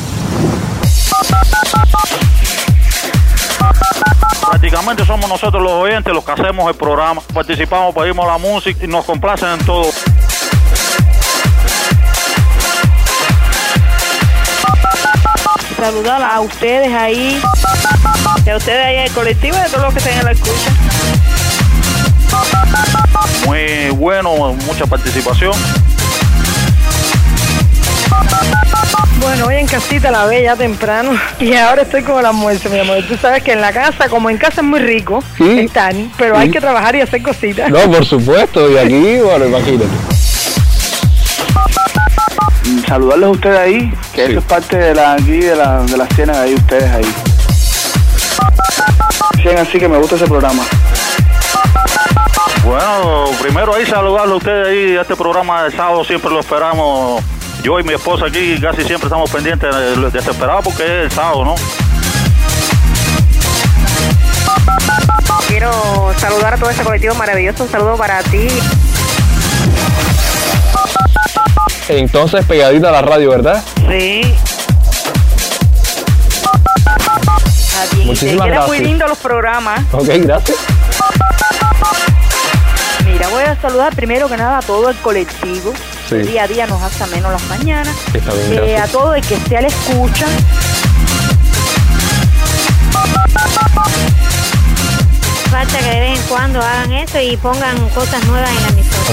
Prácticamente somos nosotros los oyentes los que hacemos el programa. Participamos, pedimos la música y nos complacen en todo. Saludar a ustedes ahí, y a ustedes ahí en el colectivo y a todos los que estén en la escucha. Muy bueno, mucha participación. Bueno, hoy en casita la ve ya temprano y ahora estoy con el almuerzo, mi amor. Tú sabes que en la casa, como en casa es muy rico, Sí. están, pero Sí. hay que trabajar y hacer cositas. No, por supuesto, y aquí, bueno, imagínate. Saludarles a ustedes ahí, que eso es parte de la aquí de la de la escena de ahí ustedes ahí. Bien, así que me gusta ese programa. Bueno, primero ahí saludarlo a ustedes ahí. Este programa de sábado siempre lo esperamos. Yo y mi esposa aquí casi siempre estamos pendientes, de- desesperados porque es el sábado, ¿no? Quiero saludar a todo este colectivo maravilloso. Un saludo para ti. Entonces, pegadita a la radio, ¿verdad? Sí. Muchísimas Quedan gracias. muy lindos los programas. Ok, gracias. Mira, voy a saludar primero que nada a todo el colectivo. Sí. El día a día nos hace menos las mañanas. Está bien, Eh, gracias. a todo el que esté a la escucha. Falta que de vez en cuando hagan eso y pongan cosas nuevas en la emisora.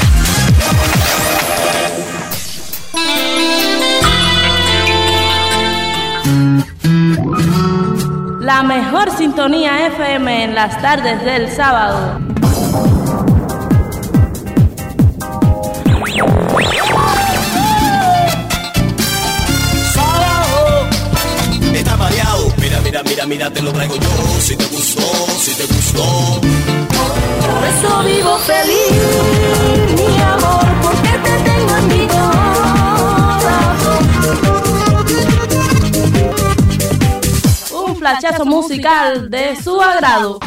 La mejor sintonía F M en las tardes del sábado. Sábado. Está variado. Mira, mira, mira, mira, te lo traigo yo. Si te gustó, si te gustó. Por eso vivo feliz, mi amor, porque te tengo en mi corazón. Un flachazo musical de su agrado.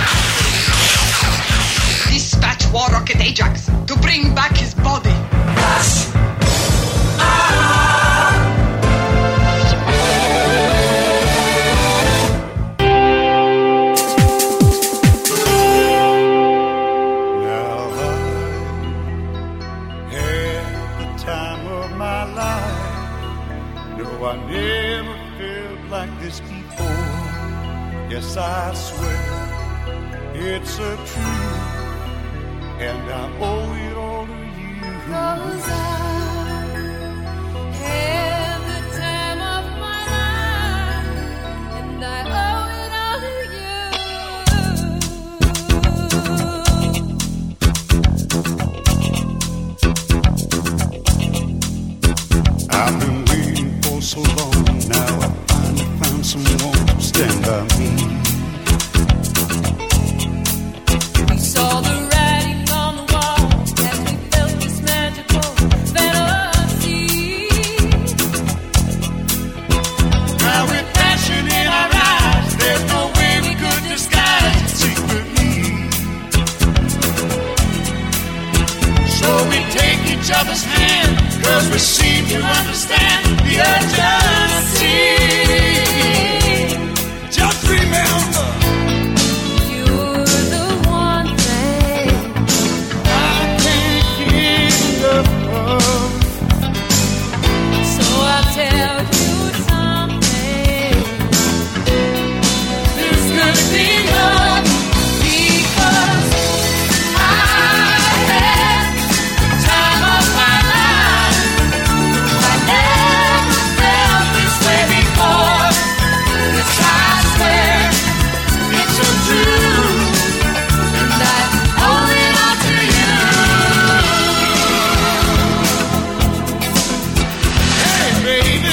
Dispatch War Rocket Ajax to bring back his body. Yes. Yes, I swear it's a truth, and I owe it all to you. 'Cause I had the time of my life, and I owe it all to you. I've been waiting for so long, now I finally found someone to stand by me. We saw the writing on the wall as we felt this magical fantasy. Now with passion in our eyes, there's no way we could disguise it secretly. So we take each other's hand, 'cause we seem to understand the urgency. Just remember, You're the one thing I can't get enough of. So I'll tell you something. This could be love, because I had the time of my life. I never felt this way before. This I swear it's so true, and I owe it all to you. Hey, baby,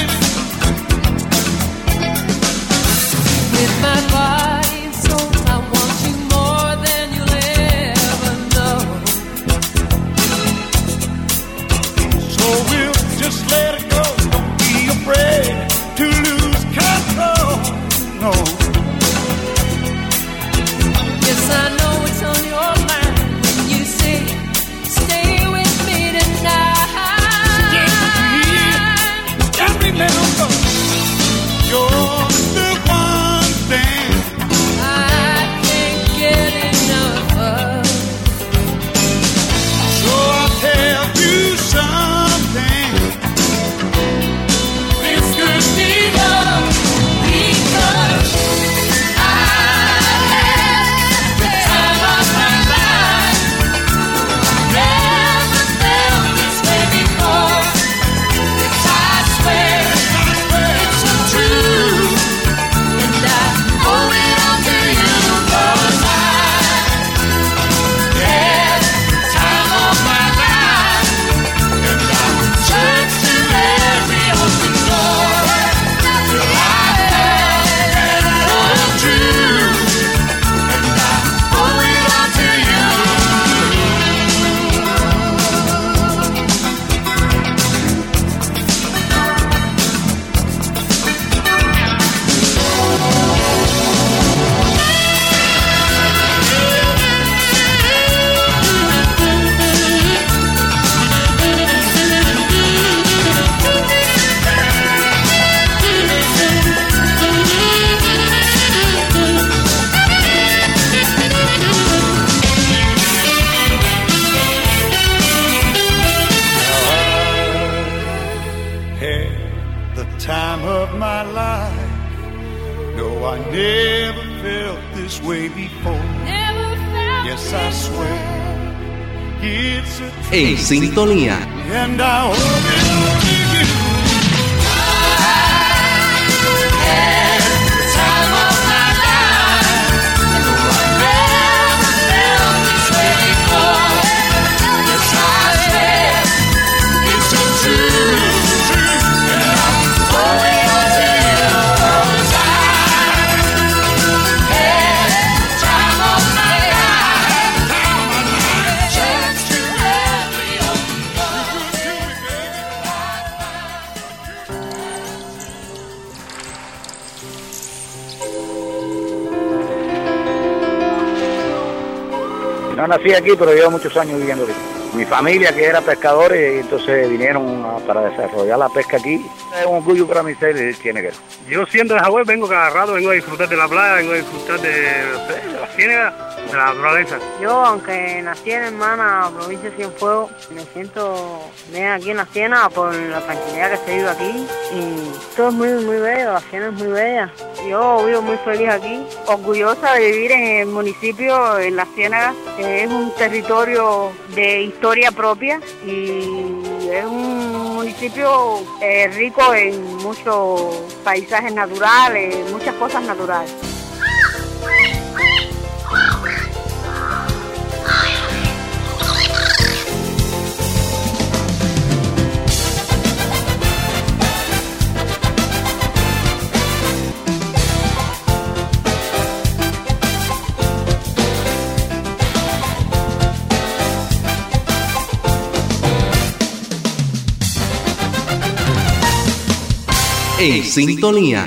With my body and soul, I want you more than you'll ever know. so we'll just let it go. Don't be afraid to lose control. No. Yes, I know it's on your mind when you say, stay with me tonight. And remember, you're the one thing I can't get enough of. So I'll tell you something. This could be love, because I had the time of my life. Never felt this way before. This I swear, it's so true, and I owe it all to you. 'Cause I had the time of my life, and I turned to every open door till I had it all true, and I owe it all to you. had the time of my life. No, I never felt this way before. Never felt Yes, I swear it's a En sintonía. and I owe it to you. the time of my life. I never felt this way before. Yes, I swear it's so true. And I'm owing it to you. 'Cause I had the time of my life. Chance to have me on. No nací aquí, pero llevo muchos años viviendo aquí. Mi familia, que era pescadores, y entonces vinieron a- para desarrollar la pesca aquí. Es un orgullo para mí ser chieneguero. Yo siendo de Hawái vengo cada rato, vengo a disfrutar de la playa, vengo a disfrutar de, de la ciénaga, de la naturaleza. Yo, aunque nací en Hermana, provincia de Cienfuegos, me siento bien aquí en la Ciénaga por la tranquilidad que se vive aquí y todo es muy, muy bello, la Ciénaga es muy bella. Yo vivo muy feliz aquí, orgullosa de vivir en el municipio, en la Ciénaga, que es un territorio de historia propia y es un municipio eh, rico en muchos paisajes naturales, muchas cosas naturales. En sintonía.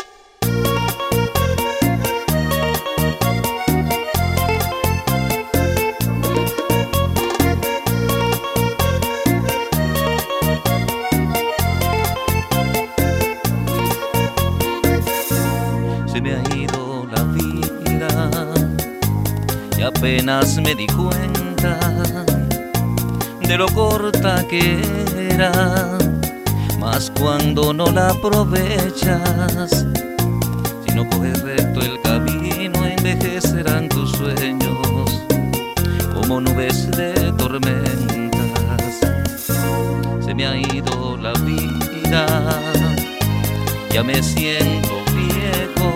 Se me ha ido la vida y apenas me di cuenta de lo corta que era, mas cuando no la aprovechas, si no coges recto el camino, envejecerán tus sueños como nubes de tormentas. Se me ha ido la vida, ya me siento viejo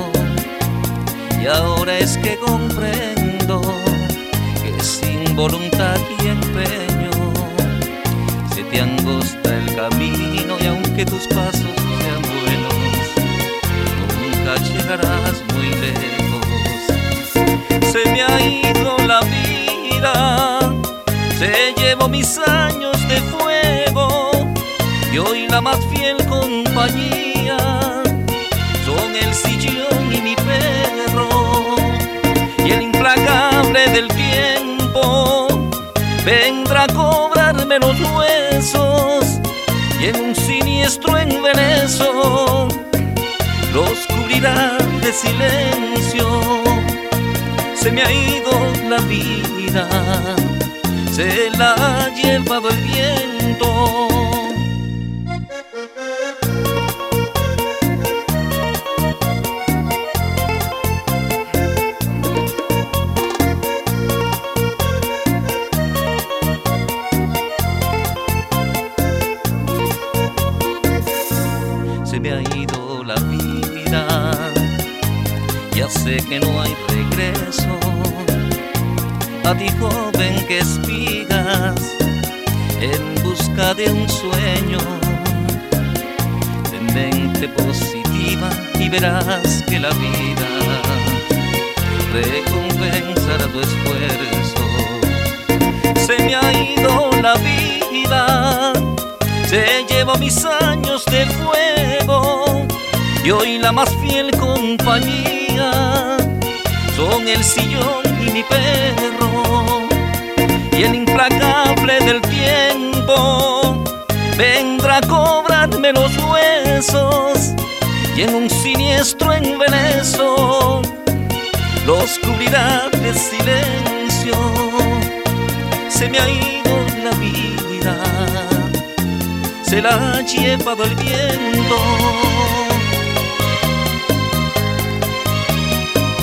y ahora es que comprendo que sin voluntad y empeño se te angosta el camino y aunque tus pasos sean buenos nunca llegarás muy lejos. Se me ha ido la vida, se llevó mis años de fuego y hoy la más fiel compañía son el sillón y mi perro, y el implacable del tiempo vendrá a cobrarme los huesos y en un siniestro embeleso los cubrirá de silencio. Se me ha ido la vida, se la ha llevado el viento. Se me ha ido la vida, ya sé que no hay regreso. A ti joven que espigas en busca de un sueño, ten mente positiva y verás que la vida recompensará tu esfuerzo. Se me ha ido la vida, se llevó mis años de fuego y hoy la más fiel compañía son el sillón y mi perro, y el implacable del tiempo vendrá a cobrarme los huesos y en un siniestro embeleso los cubrirá de silencio. Se me ha ido la vida, se la ha llevado el viento.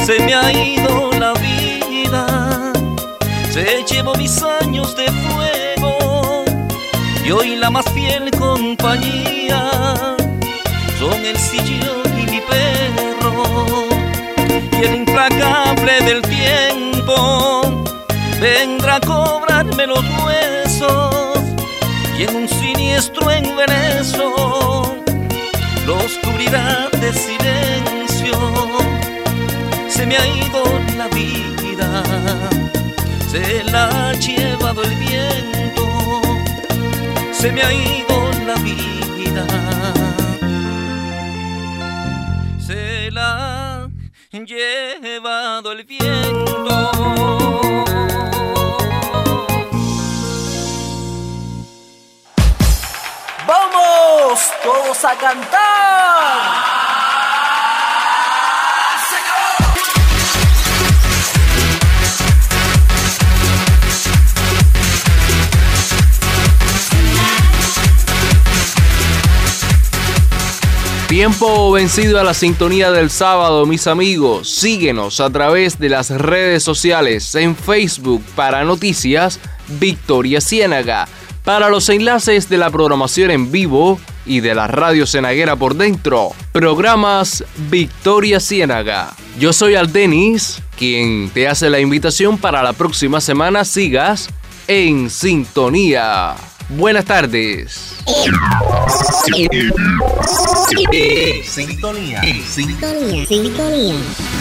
se me ha ido la vida, se llevó mis años de fuego y hoy la más fiel compañía son el sillón y mi perro. Y el implacable del tiempo vendrá a cobrarme los huesos y en un siniestro envenezo los cubrirá de silencio. Se me ha ido la vida, se la ha llevado el viento, se me ha ido la vida, se la ha llevado el viento. ¡Vamos todos a cantar! Tiempo vencido a la sintonía del sábado, mis amigos. Síguenos a través de las redes sociales, en Facebook para noticias, Victoria Ciénaga. Para los enlaces de la programación en vivo y de la radio Cienaguera por dentro, programas Victoria Ciénaga. Yo soy Aldenis, quien te hace la invitación para la próxima semana sigas en sintonía. Buenas tardes. Sintonía. Sintonía. Sintonía.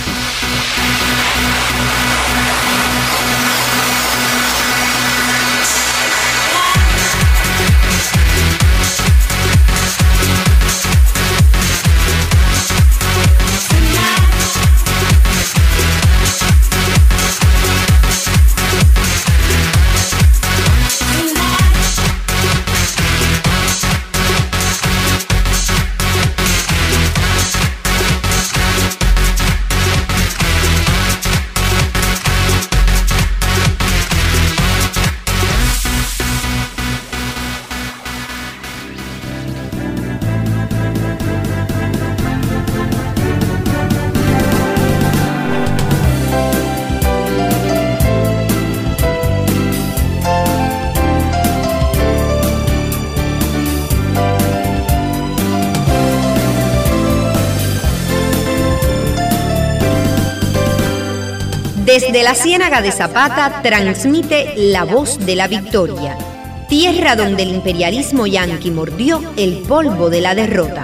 Desde la Ciénaga de Zapata transmite La Voz de la Victoria, tierra donde el imperialismo yanqui mordió el polvo de la derrota.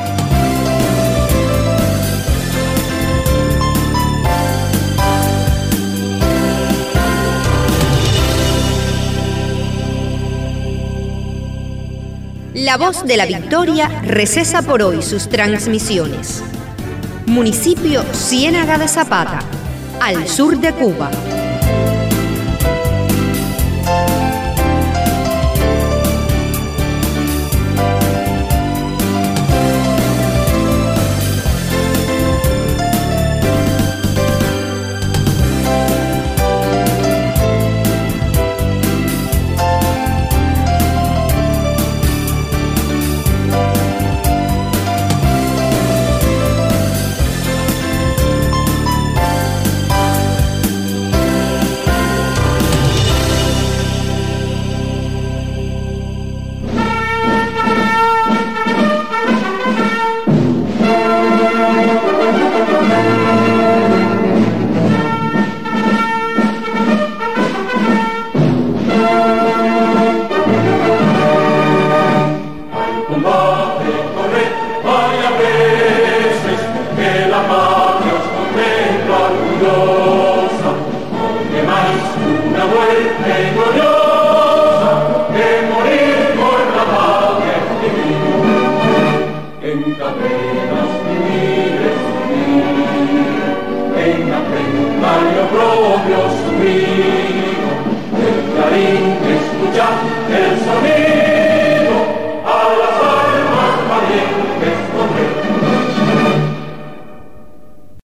La Voz de la Victoria recesa por hoy sus transmisiones. Municipio Ciénaga de Zapata, al sur de Cuba.